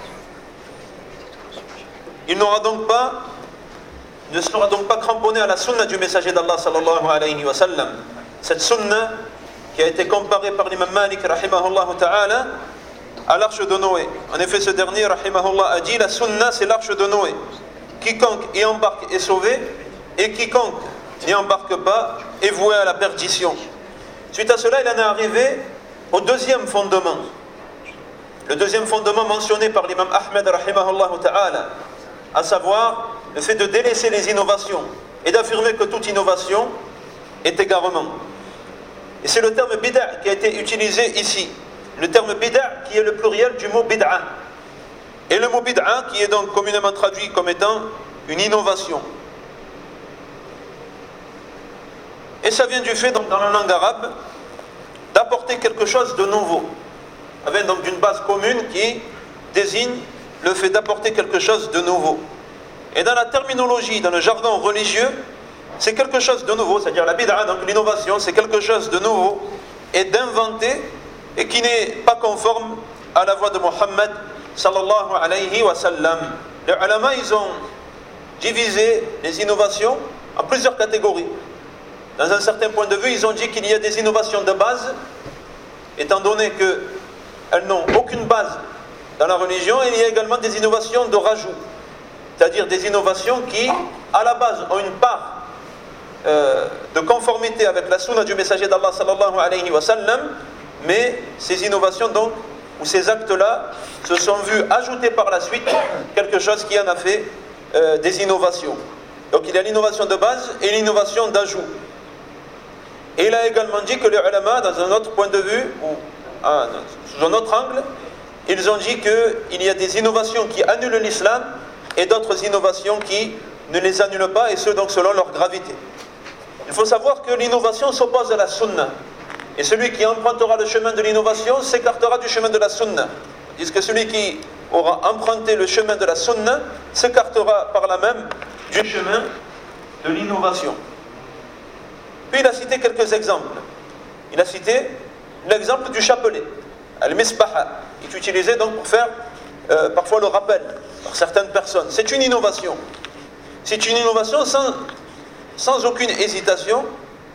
Il n'aura donc pas, ne sera donc pas cramponné à la sunna du messager d'Allah sallallahu alayhi wa sallam. Cette sunna qui a été comparée par l'imam Malik rahimahullah ta'ala à l'arche de Noé. En effet, ce dernier rahimahullah a dit: la sunna c'est l'arche de Noé. Quiconque y embarque est sauvé, et quiconque n'y embarque pas est voué à la perdition. Suite à cela, il en est arrivé au deuxième fondement. Le deuxième fondement mentionné par l'imam Ahmed rahimahullah ta'ala, à savoir le fait de délaisser les innovations et d'affirmer que toute innovation est égarement. Et c'est le terme bid'a qui a été utilisé ici. Le terme bid'a qui est le pluriel du mot bid'a. Et le mot bid'a qui est donc communément traduit comme étant une innovation. Et ça vient du fait, donc, dans la langue arabe, d'apporter quelque chose de nouveau. Ça vient donc d'une base commune qui désigne le fait d'apporter quelque chose de nouveau. Et dans la terminologie, dans le jargon religieux, c'est quelque chose de nouveau, c'est-à-dire la bid'a, donc l'innovation, c'est quelque chose de nouveau et d'inventé et qui n'est pas conforme à la voie de Mohammed sallallahu alayhi wa sallam. Les ulama, ils ont divisé les innovations en plusieurs catégories. Dans un certain point de vue, ils ont dit qu'il y a des innovations de base, étant donné qu'elles n'ont aucune base dans la religion, et il y a également des innovations de rajout, c'est-à-dire des innovations qui, à la base, ont une part euh, de conformité avec la sunna du messager d'Allah sallallahu alayhi wa sallam, mais ces innovations donc, ou ces actes-là, se sont vus ajouter par la suite quelque chose qui en a fait euh, des innovations. Donc il y a l'innovation de base et l'innovation d'ajout. Et il a également dit que les ulama, dans un autre point de vue, ou ah, sous un autre angle, ils ont dit qu'il y a des innovations qui annulent l'islam et d'autres innovations qui ne les annulent pas, et ce donc selon leur gravité. Il faut savoir que l'innovation s'oppose à la sunna. Et celui qui empruntera le chemin de l'innovation s'écartera du chemin de la sunna. Tandis que celui qui aura emprunté le chemin de la sunna s'écartera par là même du chemin de l'innovation. Puis il a cité quelques exemples. Il a cité l'exemple du chapelet, al-misbaha, qui est utilisé donc pour faire euh, parfois le rappel par certaines personnes. C'est une innovation. C'est une innovation sans, sans aucune hésitation.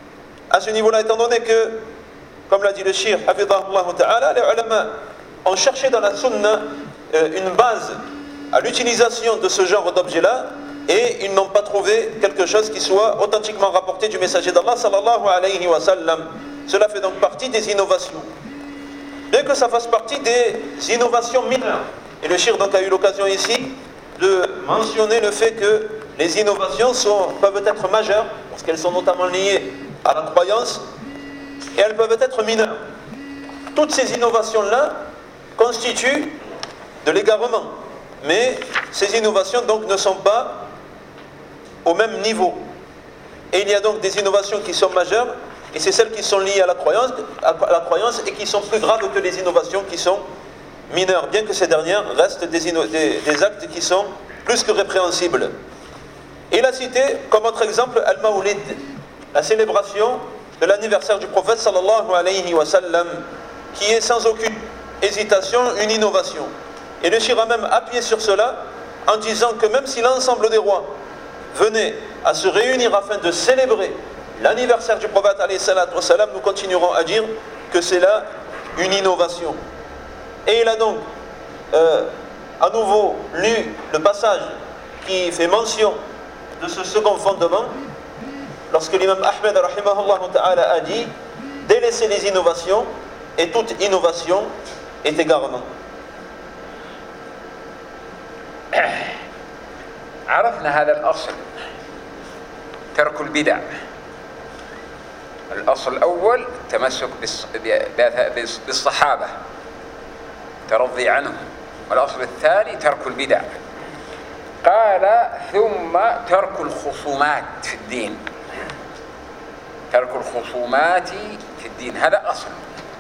À ce niveau-là, étant donné que, comme l'a dit le shir, hafidhahullah ta'ala, les ulama ont cherché dans la sunna euh, une base à l'utilisation de ce genre d'objet-là, et ils n'ont pas trouvé quelque chose qui soit authentiquement rapporté du messager d'Allah sallallahu alayhi wa sallam. Cela fait donc partie des innovations. Bien que ça fasse partie des innovations mineures. Et le shir donc a eu l'occasion ici de mentionner le fait que les innovations sont, peuvent être majeures, parce qu'elles sont notamment liées à la croyance, et elles peuvent être mineures. Toutes ces innovations-là constituent de l'égarement. Mais ces innovations donc ne sont pas au même niveau. Et il y a donc des innovations qui sont majeures, et c'est celles qui sont liées à la croyance, à la croyance et qui sont plus graves que les innovations qui sont mineures, bien que ces dernières restent des, des, des actes qui sont plus que répréhensibles. Et il a cité comme autre exemple Al-Mawlid, la célébration de l'anniversaire du prophète sallallahu alayhi wa sallam, qui est sans aucune hésitation une innovation. Et le shir a même appuyé sur cela en disant que même si l'ensemble des rois venaient à se réunir afin de célébrer l'anniversaire du prophète alayhi salatu wa salam, nous continuerons à dire que c'est là une innovation. Et il a donc euh, à nouveau lu le passage qui fait mention de ce second fondement, lorsque l'imam Ahmed rahimahullah ta'ala a dit: délaissez les innovations, et toute innovation est égarement. عرفنا هذا الأصل، ترك البدع. الأصل الأول التمسك بالصحابة، ترضي عنهم. والأصل الثاني ترك البدع. قال ثم ترك الخصومات في الدين. ترك الخصومات في الدين هذا أصل.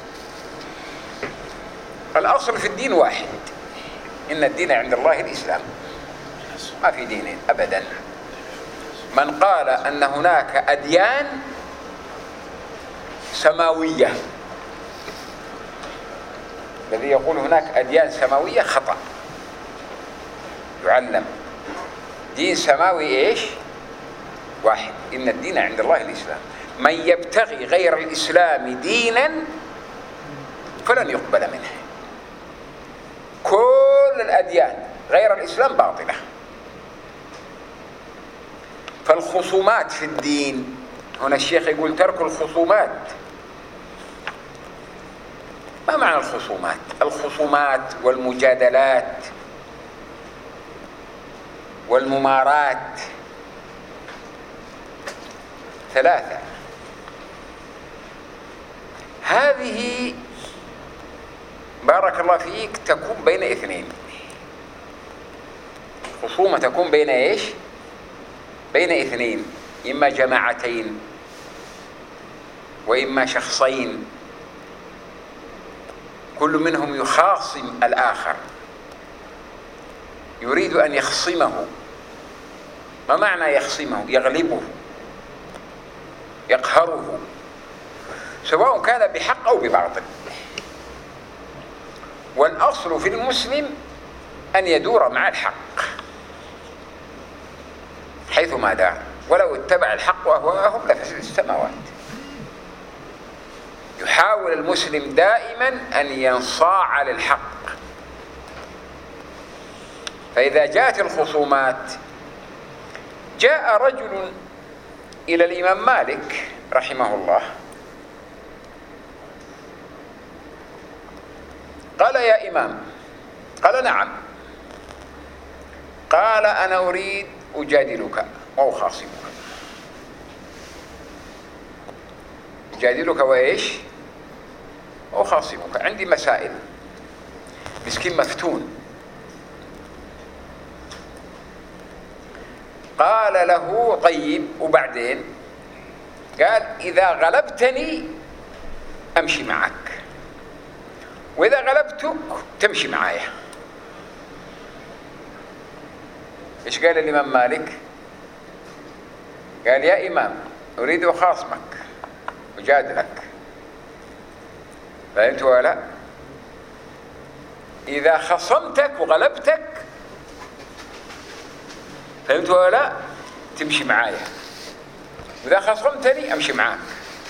الأصل في الدين واحد، إن الدين عند الله الإسلام، ما في دين أبدا. من قال أن هناك أديان سماوية، الذي يقول هناك أديان سماوية خطأ. يعلم دين سماوي إيش؟ واحد، إن الدين عند الله الإسلام. من يبتغي غير الإسلام دينا فلن يقبل منه. كل الأديان غير الإسلام باطلة. فالخصومات في الدين، هنا الشيخ يقول ترك الخصومات. ما معنى الخصومات؟ الخصومات والمجادلات والممارات ثلاثة، هذه بارك الله فيك تكون بين اثنين. الخصومة تكون بين إيش؟ بين اثنين، إما جماعتين وإما شخصين، كل منهم يخاصم الآخر، يريد أن يخصمه. ما معنى يخصمه؟ يغلبه، يقهره، سواء كان بحق أو بباطل. والأصل في المسلم أن يدور مع الحق حيثما دار، ولو اتبع الحق أهواءهم لفسدت السماوات. يحاول المسلم دائما أن ينصاع للحق. فإذا جاءت الخصومات، جاء رجل إلى الإمام مالك رحمه الله قال: يا إمام. قال: نعم. قال: أنا أريد أجادلك وأخاصمك. أجادلك وإيش؟ وأخاصمك، عندي مسائل. مسكين مفتون. قال له: طيب وبعدين؟ قال: إذا غلبتني أمشي معك، وإذا غلبتك تمشي معايا. إيش قال الإمام مالك؟ قال: يا إمام، أريد أخاصمك أجادلك، فهمت ولا لا؟ إذا خصمتك وغلبتك، فهمت ولا لا؟ تمشي معايا، وإذا خصمتني أمشي معاك.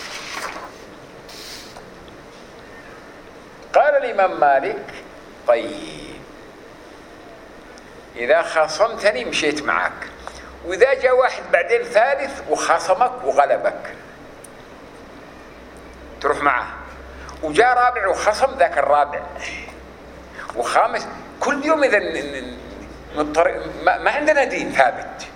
قال الإمام مالك: طيب، إذا خاصمتني مشيت معك، وإذا جاء واحد بعدين ثالث وخاصمك وغلبك تروح معه، وجاء رابع وخصم ذاك الرابع وخامس، كل يوم إذا ما, ما عندنا دين ثابت.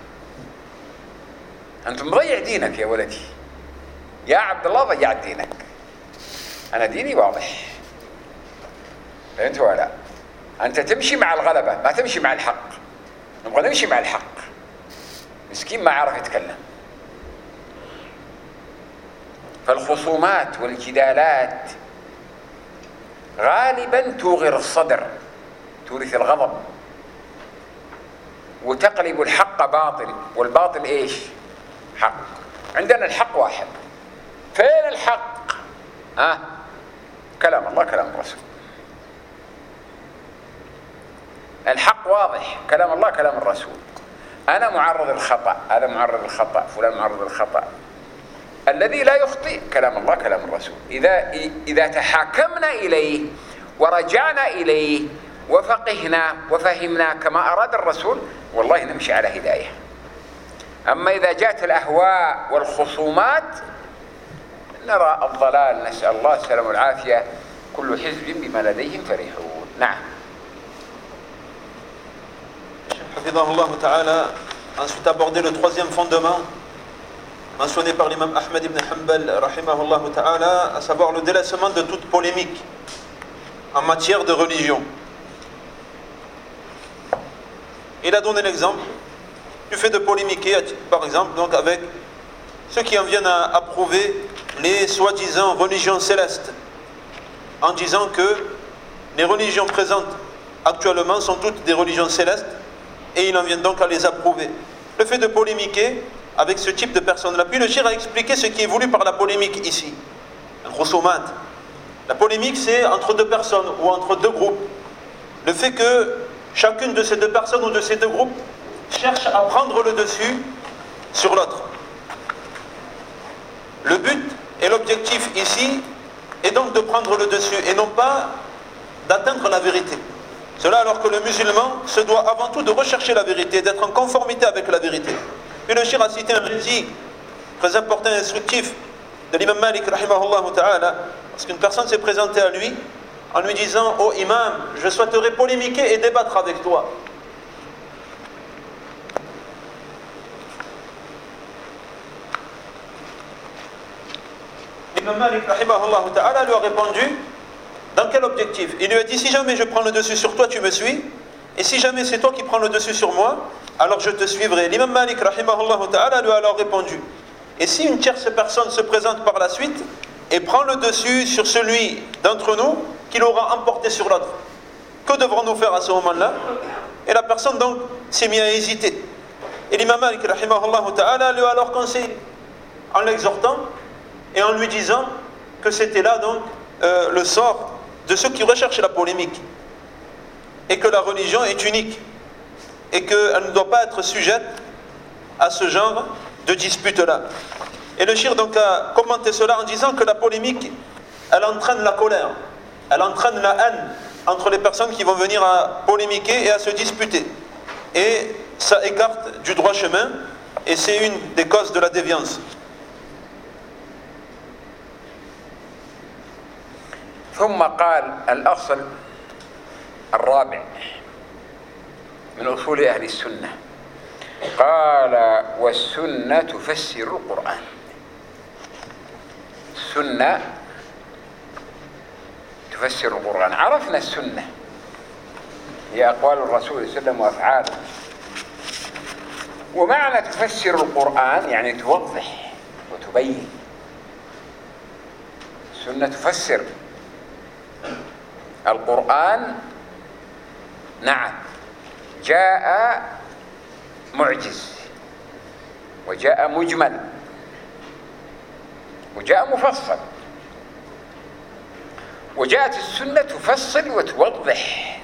أنت مضيع دينك يا ولدي، يا عبد الله ضيعت دينك. أنا ديني واضح، فهمت ولا لا؟ أنت تمشي مع الغلبة، ما تمشي مع الحق. نبغى نمشي مع الحق. مسكين ما عرف يتكلم. فالخصومات والجدالات غالبا توغر الصدر، تورث الغضب، وتقلب الحق باطل، والباطل ايش؟ حق. عندنا الحق واحد. فين الحق؟ ها؟ كلام الله كلام الرسول. الحق واضح، كلام الله كلام الرسول. أنا معرض للخطأ، هذا معرض للخطأ، فلان معرض للخطأ. الذي لا يخطئ كلام الله كلام الرسول. إذا إذا تحاكمنا إليه ورجعنا إليه وفقهنا وفهمنا كما أراد الرسول، والله نمشي على هداية. أما إذا جاءت الأهواء والخصومات نرى الضلال، نسأل الله السلامة والعافية. كل حزب بما لديهم فرحون. نعم. Hafidhahullah ta'ala a ensuite abordé le troisième fondement mentionné par l'imam Ahmed ibn Hanbal rahimahullah ta'ala, à savoir le délaissement de toute polémique en matière de religion. Il a donné l'exemple du fait de polémiquer, par exemple, donc avec ceux qui en viennent à approuver les soi-disant religions célestes, en disant que les religions présentes actuellement sont toutes des religions célestes, et il en vient donc à les approuver. Le fait de polémiquer avec ce type de personnes-là. Puis le shir a expliqué ce qui est voulu par la polémique ici. Al-Khusumat. La polémique, c'est entre deux personnes ou entre deux groupes. Le fait que chacune de ces deux personnes ou de ces deux groupes cherche à prendre le dessus sur l'autre. Le but et l'objectif ici est donc de prendre le dessus et non pas d'atteindre la vérité. Cela alors que le musulman se doit avant tout de rechercher la vérité, d'être en conformité avec la vérité. Puis le shir a cité un récit très important et instructif de l'imam Malik rahimahullah ta'ala, parce qu'une personne s'est présentée à lui en lui disant: oh imam, je souhaiterais polémiquer et débattre avec toi. L'imam Malik rahimahullah ta'ala lui a répondu: dans quel objectif? Il lui a dit: si jamais je prends le dessus sur toi, tu me suis? Et si jamais c'est toi qui prends le dessus sur moi, alors je te suivrai. L'imam Malik, rahimahullah ta'ala, lui a alors répondu. Et si une tierce personne se présente par la suite et prend le dessus sur celui d'entre nous qui l'aura emporté sur l'autre, que devrons-nous faire à ce moment-là? Et la personne donc s'est mise à hésiter. Et l'imam Malik, rahimahullah ta'ala, lui a alors conseillé, en l'exhortant et en lui disant que c'était là donc euh, le sort de ceux qui recherchent la polémique, et que la religion est unique, et qu'elle ne doit pas être sujette à ce genre de dispute-là. Et le shir donc a commenté cela en disant que la polémique, elle entraîne la colère, elle entraîne la haine entre les personnes qui vont venir à polémiquer et à se disputer. Et ça écarte du droit chemin, et c'est une des causes de la déviance. ثم قال الأصل الرابع من أصول أهل السنة، قال والسنة تفسر القرآن. السنة تفسر القرآن. عرفنا السنة هي أقوال الرسول صلى الله عليه وسلم وأفعاله، ومعنى تفسر القرآن يعني توضح وتبين. السنة تفسر القرآن. نعم، جاء معجز وجاء مجمل وجاء مفصل، وجاءت السنة تفصل وتوضح.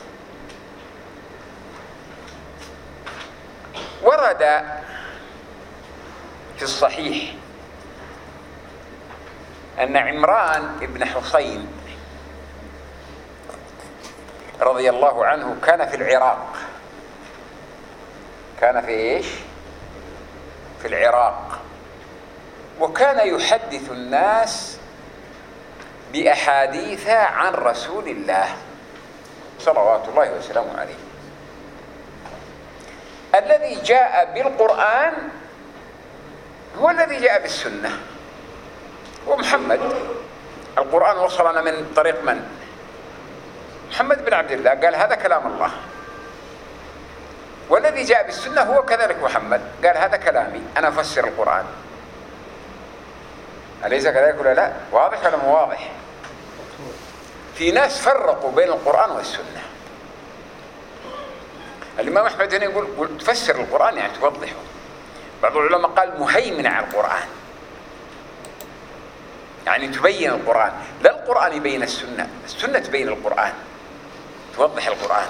ورد في الصحيح أن عمران بن حسين رضي الله عنه كان في العراق. كان في إيش؟ في العراق. وكان يحدث الناس بأحاديث عن رسول الله صلوات الله وسلامه عليه. الذي جاء بالقرآن هو الذي جاء بالسنة، ومحمد. القرآن وصلنا من طريق من؟ محمد بن عبد الله، قال هذا كلام الله. والذي جاء بالسنة هو كذلك محمد، قال هذا كلامي أنا أفسر القرآن. أليس كذلك ولا لا؟ واضح ولا مو واضح؟ في ناس فرقوا بين القرآن والسنة. الإمام أحمد هنا يقول تفسر القرآن يعني توضحه. بعض العلماء قال مهيمن على القرآن، يعني تبين القرآن. لا القرآن يبين السنة، السنة تبين القرآن، توضح القرآن.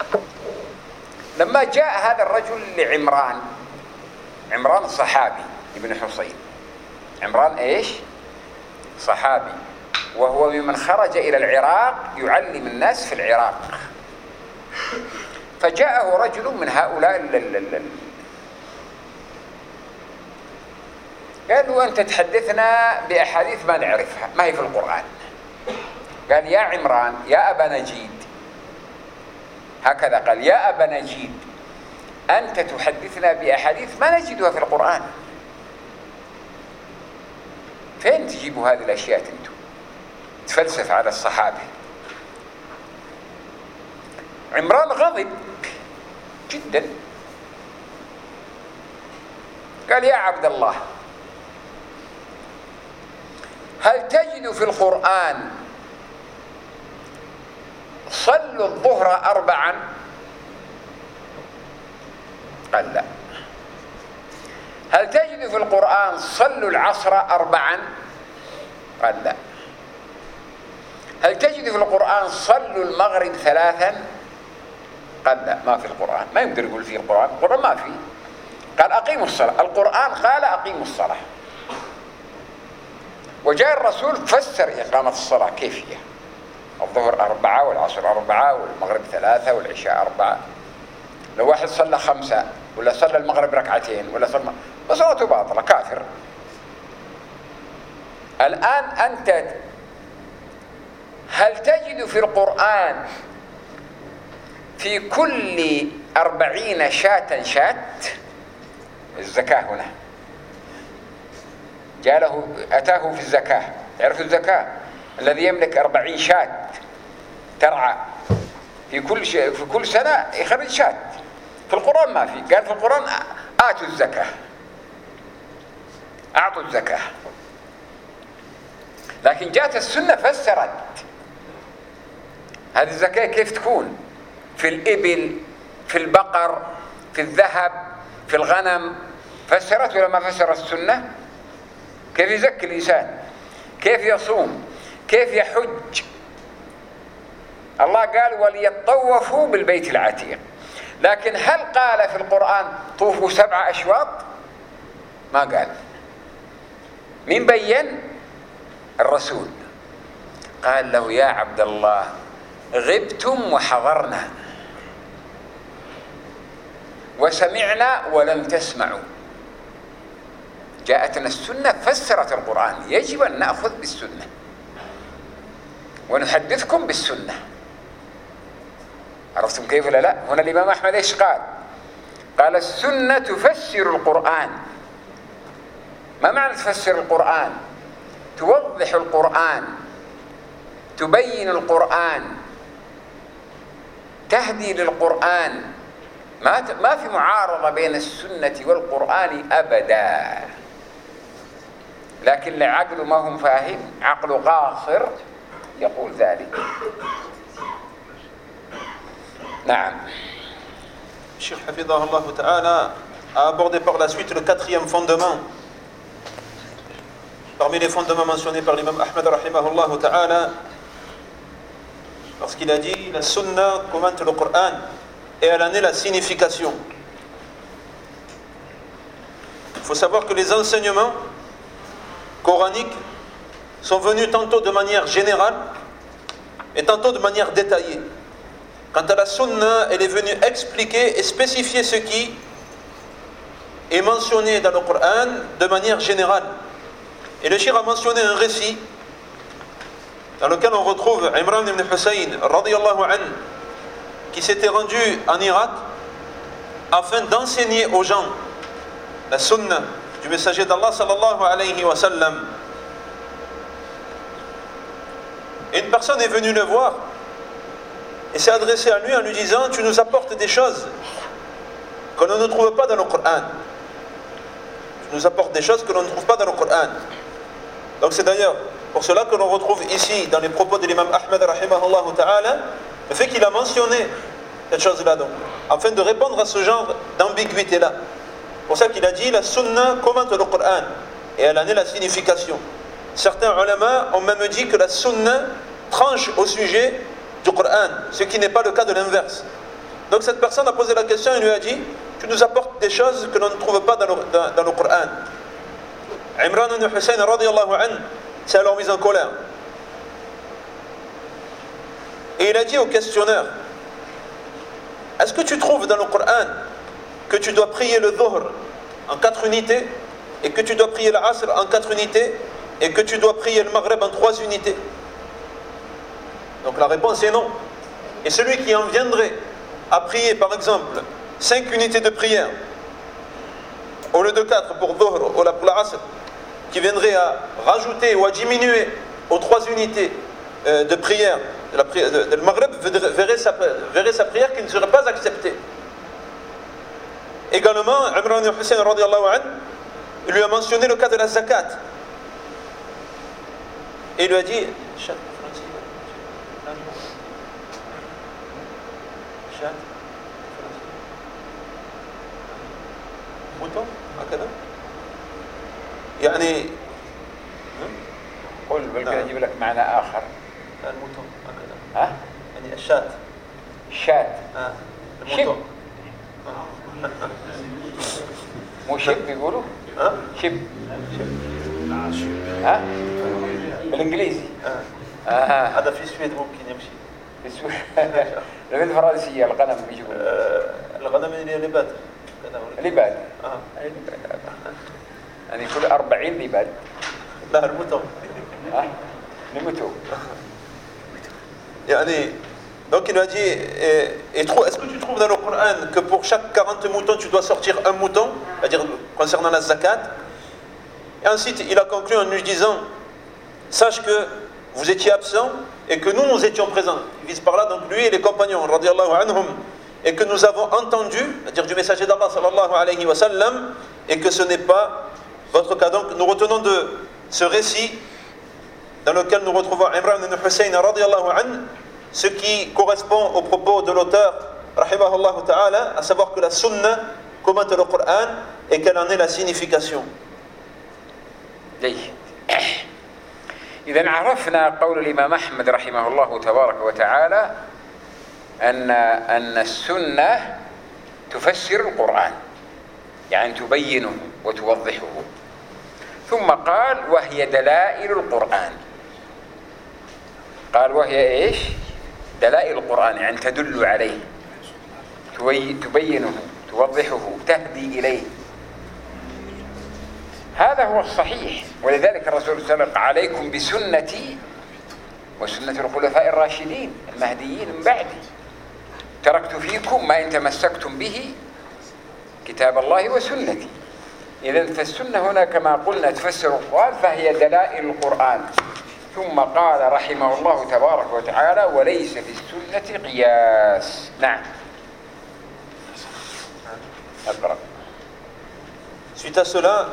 لما جاء هذا الرجل لعمران، عمران صحابي ابن حسين، عمران ايش؟ صحابي، وهو ممن خرج إلى العراق يعلم الناس في العراق. فجاءه رجل من هؤلاء ال قال له أنت تحدثنا بأحاديث ما نعرفها، ما هي في القرآن. قال يا عمران يا أبا نجيد، هكذا قال يا أبا نجيد، أنت تحدثنا بأحاديث ما نجدها في القرآن. فين تجيبوا هذه الأشياء أنتم؟ تفلسف على الصحابة. عمران غضب جدا، قال يا عبد الله هل تجد في القرآن صلوا الظهر أربعا؟ قال لا. هل تجد في القرآن صلوا العصر أربعا؟ قال لا. هل تجد في القرآن صلوا المغرب ثلاثا؟ قال لا، ما في القرآن، ما يقدر يقول فيه القرآن، القرآن ما فيه. قال أقيموا الصلاة، القرآن قال أقيموا الصلاة. وجاء الرسول فسر إقامة الصلاة كيف هي. الظهر أربعة والعصر أربعة والمغرب ثلاثة والعشاء أربعة. لو واحد صلى خمسة ولا صلى المغرب ركعتين ولا صلى فصلاته باطلة، كافر. الآن أنت هل تجد في القرآن في كل أربعين شاة شاة؟ الزكاة هنا جاء له أتاه في الزكاة، يعرف الزكاة الذي يملك أربعين شاة ترعى في كل شيء في كل سنة يخرج شاة. في القرآن ما في، قال في القرآن آتوا الزكاة، أعطوا الزكاة. لكن جاءت السنة فسرت هذه الزكاة كيف تكون، في الإبل، في البقر، في الذهب، في الغنم. فسرت ولا ما فسرت السنة؟ كيف يزكي الإنسان، كيف يصوم، كيف يحج. الله قال وليطوفوا بالبيت العتيق، لكن هل قال في القرآن طوفوا سبع أشواط؟ ما قال. مين بين؟ الرسول. قال له يا عبد الله غبتم وحضرنا وسمعنا ولم تسمعوا. جاءتنا السنة فسرت القرآن، يجب أن نأخذ بالسنة ونحدثكم بالسنة. عرفتم كيف ولا لا؟ هنا الإمام أحمد إيش قال؟ قال السنة تفسر القرآن. ما معنى تفسر القرآن؟ توضح القرآن، تبين القرآن، تهدي للقرآن. ما ما في معارضة بين السنة والقرآن أبدا. لكن لعقله ما هم فاهم، عقله قاصر يقول ذلك. نعم. Cheikh Hafidahullah Ta'ala a abordé par la suite le quatrième fondement. Parmi les fondements mentionnés par l'imam Ahmad Rahimahullah Ta'ala, lorsqu'il a dit la sunna commente le Coran et elle en est la signification. Il faut savoir que les enseignements coraniques sont venus tantôt de manière générale et tantôt de manière détaillée. Quant à la sunna, elle est venue expliquer et spécifier ce qui est mentionné dans le Coran de manière générale. Et le cheikh a mentionné un récit dans lequel on retrouve Imran ibn Hussein radiyallahu anhu, qui s'était rendu en Irak afin d'enseigner aux gens la sunna du messager d'Allah sallallahu alayhi wa sallam. Et une personne est venue le voir et s'est adressée à lui en lui disant: tu nous apportes des choses que l'on ne trouve pas dans le Coran. Tu nous apportes des choses que l'on ne trouve pas dans le Coran. Donc c'est d'ailleurs pour cela que l'on retrouve ici dans les propos de l'imam Ahmad rahimahullah ta'ala le fait qu'il a mentionné cette chose-là, donc afin de répondre à ce genre d'ambiguïté-là. C'est pour ça qu'il a dit la sunna commente le Coran et elle en est la signification. Certains ulama ont même dit que la sunna tranche au sujet du Coran, ce qui n'est pas le cas de l'inverse. Donc cette personne a posé la question et lui a dit: tu nous apportes des choses que l'on ne trouve pas dans le, dans, dans le Coran. Imran ibn Hussein radiyallahu anhu s'est alors mis en colère. Et il a dit au questionneur: est-ce que tu trouves dans le Coran que tu dois prier le Dhuhr en quatre unités, et que tu dois prier l'Asr en quatre unités, et que tu dois prier le Maghreb en trois unités? Donc la réponse est non. Et celui qui en viendrait à prier par exemple cinq unités de prière au lieu de quatre pour Dhuhr ou pour l'Asr, qui viendrait à rajouter ou à diminuer aux trois unités euh, de prière de la prière de, de, de Maghreb, verrait sa, verrait sa prière qui ne serait pas acceptée. Également, Imran ibn Hussein radiyallahu anhu, il lui a mentionné le cas de la zakat. Et il lui a dit: chat, chat, mouton, هكذا. يعني قل بلكن أجيب لك معنى آخر. الموتون هكذا. ها؟ يعني الشاة. الشاة. آه. الموتون. مو شب بيقولوا؟ ها؟ شب. ها؟ بالإنجليزي. آه. آه. هذا في السويد ممكن يمشي. في السويد. في الفرنسية الغنم بيجيبوا. آه. الغنم اللي لباد. لباد. آه. يعني كل أربعين لباد. لا الموتون. ها؟ الموتون. يعني donc il lui a dit: et, et est-ce que tu trouves dans le Coran que pour chaque quarante moutons tu dois sortir un mouton, c'est-à-dire concernant la zakat? Et ensuite il a conclu en lui disant: sache que vous étiez absents et que nous, nous étions présents. Il vise par là donc lui et les compagnons, radiyallahu anhum, et que nous avons entendu, c'est-à-dire du messager d'Allah, sallallahu alayhi wa sallam, et que ce n'est pas votre cas. Donc nous retenons de ce récit dans lequel nous retrouvons Imran ibn Hussein, radiyallahu anhu, ce qui correspond au propos de l'auteur, rahimahullah ta'ala, à savoir que la sunna commente le Coran et quelle en est la signification. جيد. إذا عرفنا قول الإمام أحمد رحمه الله تبارك وتعالى أن أن السنة تفسر القرآن، يعني تبينه وتوضحه. ثم قال وهي دلائل القرآن. قال وهي إيش؟ دلائل القرآن، يعني تدل عليه، تبينه، توضحه، تهدي إليه. هذا هو الصحيح. ولذلك الرسول صلى الله عليه وسلم عليكم بسنتي وسنة الخلفاء الراشدين المهديين من بعدي، تركت فيكم ما إن تمسكتم به كتاب الله وسنتي. إذن فالسنة هنا كما قلنا تفسر القرآن، فهي دلائل القرآن. ثم قال رحمه الله تبارك وتعالى وليس في السنة قياس. نعم أقرأ. Suite à cela,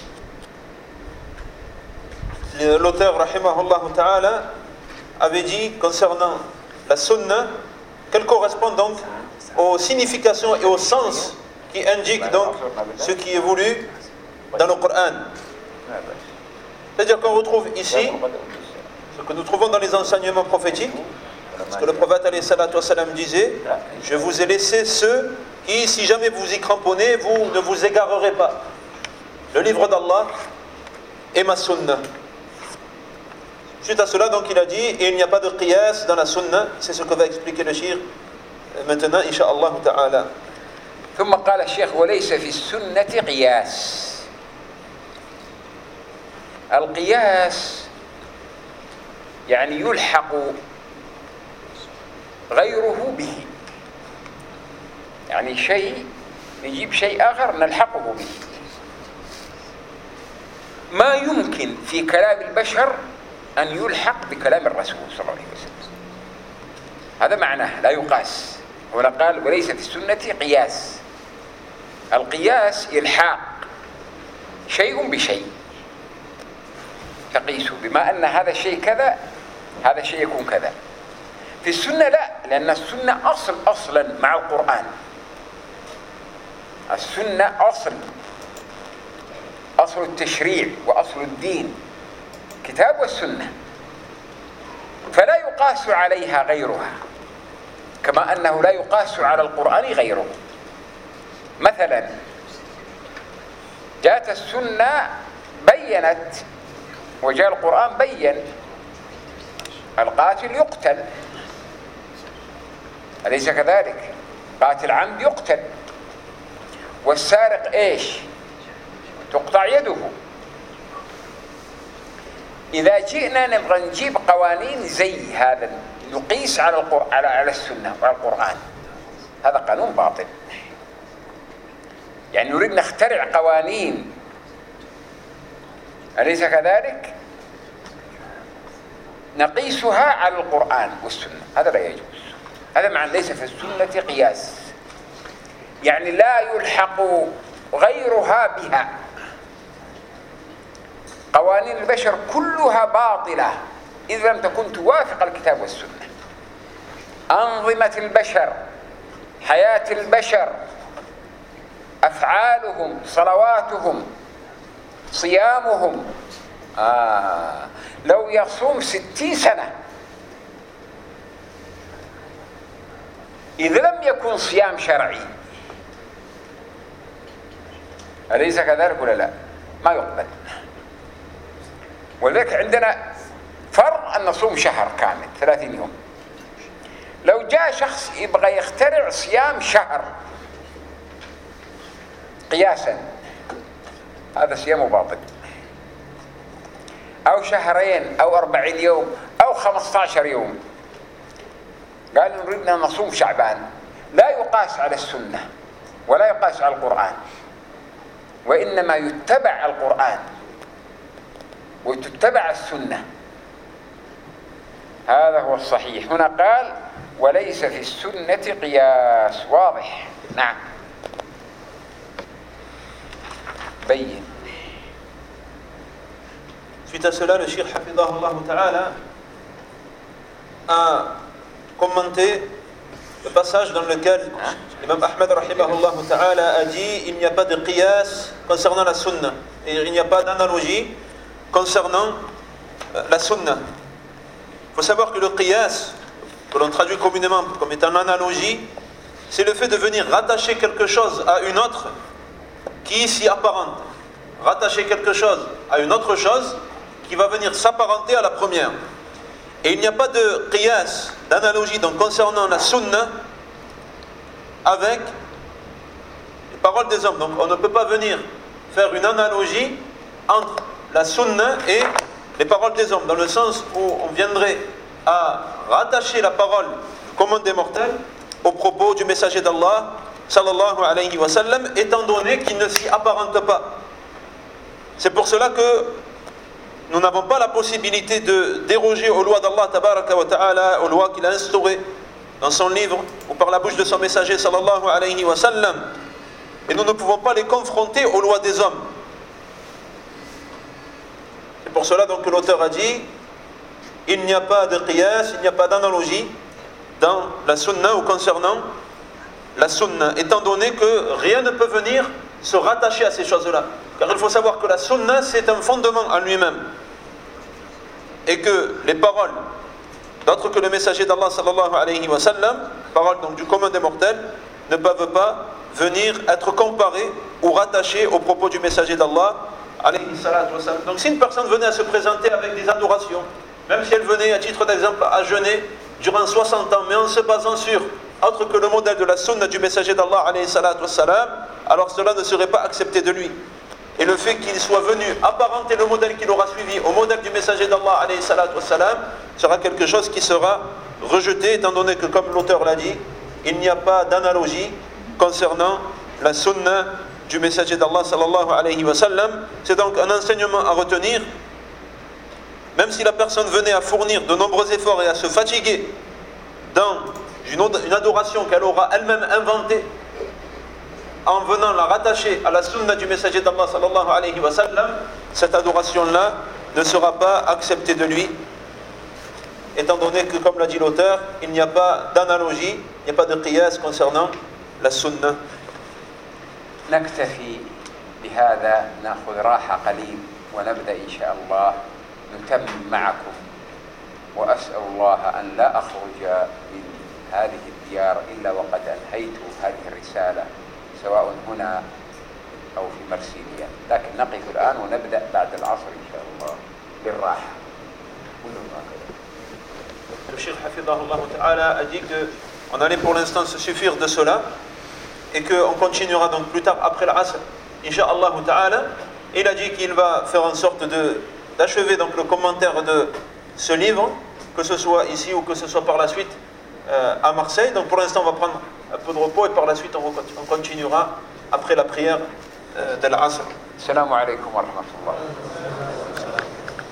l'auteur rahimahullah ta'ala avait dit concernant la sunna qu'elle correspond donc aux significations et au sens qui indiquent donc ce qui est voulu dans le Coran. C'est-à-dire qu'on retrouve ici ce que nous trouvons dans les enseignements prophétiques, parce que le prophète alayhi salatu wassalam disait: je vous ai laissé ceux qui, si jamais vous y cramponnez, vous ne vous égarerez pas. Le livre d'Allah et ma sunna. Suite à cela, donc, il a dit, et il n'y a pas de qiyas dans la sunna. C'est ce que va expliquer le shir maintenant, incha'Allah ta'ala. ثم قال الشيخ وليس في السنة قياس. القياس يعني يلحق غيره به، يعني شيء يجيب شيء آخر نلحقه به. ما يمكن في كلام البشر أن يلحق بكلام الرسول صلى الله عليه وسلم. هذا معناه لا يقاس. هنا قال وليس في السنة قياس. القياس إلحاق شيء بشيء، تقيسه بما أن هذا الشيء كذا، هذا الشيء يكون كذا. في السنة لا، لأن السنة أصل أصلا مع القرآن. السنة أصل أصل التشريع وأصل الدين، كتاب والسنة، فلا يقاس عليها غيرها، كما أنه لا يقاس على القرآن غيره. مثلا جاءت السنة بينت، وجاء القرآن بين القاتل يقتل، أليس كذلك؟ قاتل عمد يقتل، والسارق إيش؟ تقطع يده. إذا جئنا نبغى نجيب قوانين زي هذا نقيس على القرآن على على السنة وعلى القرآن، هذا قانون باطل. يعني نريد نخترع قوانين، أليس كذلك؟ نقيسها على القرآن والسنة، هذا لا يجوز. هذا معنى ليس في السنة قياس، يعني لا يلحق غيرها بها. قوانين البشر كلها باطلة إذا لم تكن توافق الكتاب والسنة. أنظمة البشر، حياة البشر، أفعالهم، صلواتهم، صيامهم، آه لو يصوم ستين سنة إذا لم يكن صيام شرعي، أليس كذلك ولا لا؟ ما يقبل. ولذلك عندنا فرض أن نصوم شهر كامل ثلاثين يوم. لو جاء شخص يبغى يخترع صيام شهر قياسا، هذا صيامه باطل. أو شهرين أو أربعين يوم أو خمسة عشر يوم، قالوا نريدنا نصوم شعبان، لا يقاس على السنة ولا يقاس على القرآن، وإنما يتبع القرآن وتتبع السنة. هذا هو الصحيح. هنا قال وليس في السنة قياس. واضح. نعم بين. Suite à cela, le Cheikh Hafidahullah Ta'ala a commenté le passage dans lequel l'imam Ahmed Rahimahullah Ta'ala a dit il n'y a pas de qiyas concernant la sunna et il n'y a pas d'analogie concernant la sunna. Il faut savoir que le qiyas, que l'on traduit communément comme étant une analogie, c'est le fait de venir rattacher quelque chose à une autre qui s'y apparente. Rattacher quelque chose à une autre chose qui va venir s'apparenter à la première. Et il n'y a pas de qiyas, d'analogie donc concernant la sunna avec les paroles des hommes. Donc on ne peut pas venir faire une analogie entre la sunna et les paroles des hommes, dans le sens où on viendrait à rattacher la parole du commun des mortels aux propos du messager d'Allah sallallahu alayhi wa sallam, étant donné qu'il ne s'y apparente pas. C'est pour cela que nous n'avons pas la possibilité de déroger aux lois d'Allah tabaraka wa ta'ala, aux lois qu'il a instaurées dans son livre ou par la bouche de son messager sallallahu alayhi wa sallam, et nous ne pouvons pas les confronter aux lois des hommes. C'est pour cela donc que l'auteur a dit il n'y a pas de qiyas, il n'y a pas d'analogie dans la sunna ou concernant la sunna, étant donné que rien ne peut venir se rattacher à ces choses-là. Car il faut savoir que la sunna, c'est un fondement en lui-même. Et que les paroles d'autres que le messager d'Allah sallallahu alayhi wa sallam, paroles donc du commun des mortels, ne peuvent pas venir être comparées ou rattachées aux propos du messager d'Allah alayhi salatu wa sallam. Donc si une personne venait à se présenter avec des adorations, même si elle venait à titre d'exemple à jeûner durant soixante ans, mais en se basant sur autre que le modèle de la sunna du messager d'Allah alayhi salatu wa sallam, alors cela ne serait pas accepté de lui. Et le fait qu'il soit venu apparenter le modèle qu'il aura suivi au modèle du messager d'Allah alayhi salatu wa sallam sera quelque chose qui sera rejeté, étant donné que, comme l'auteur l'a dit, il n'y a pas d'analogie concernant la sunna du messager d'Allah sallallahu alayhi wa sallam. C'est donc un enseignement à retenir. Même si la personne venait à fournir de nombreux efforts et à se fatiguer dans une adoration qu'elle aura elle-même inventée, en venant la rattacher à la sunna du messager d'Allah sallallahu alayhi wa sallam, cette adoration-là ne sera pas acceptée de lui, étant donné que, comme l'a dit l'auteur, il n'y a pas d'analogie, il n'y a pas de qiyas concernant la sunna. نكتفي بهذا، نأخذ راحة قليل ونبدأ إن شاء الله نتمم معكم، وأسأل الله أن لا أخرج من هذه الديار إلا وقد أنهيت هذه الرسالة، سواء هنا أو في مرسيليا، لكن نقف الآن ونبدأ بعد العصر إن شاء الله بالراحة. Le Cheikh Hafidahullah Ta'ala a dit qu'on allait pour l'instant se suffire de cela et qu'on continuera donc plus tard après l'Asr, Inch'Allah Ta'ala. Il a dit qu'il va faire en sorte de, d'achever donc le commentaire de ce livre, que ce soit ici ou que ce soit par la suite euh, à Marseille. Donc pour l'instant on va prendre un peu de repos et par la suite on continuera après la prière euh, de l'Asr. Assalamu alaikum wa rahmatullah.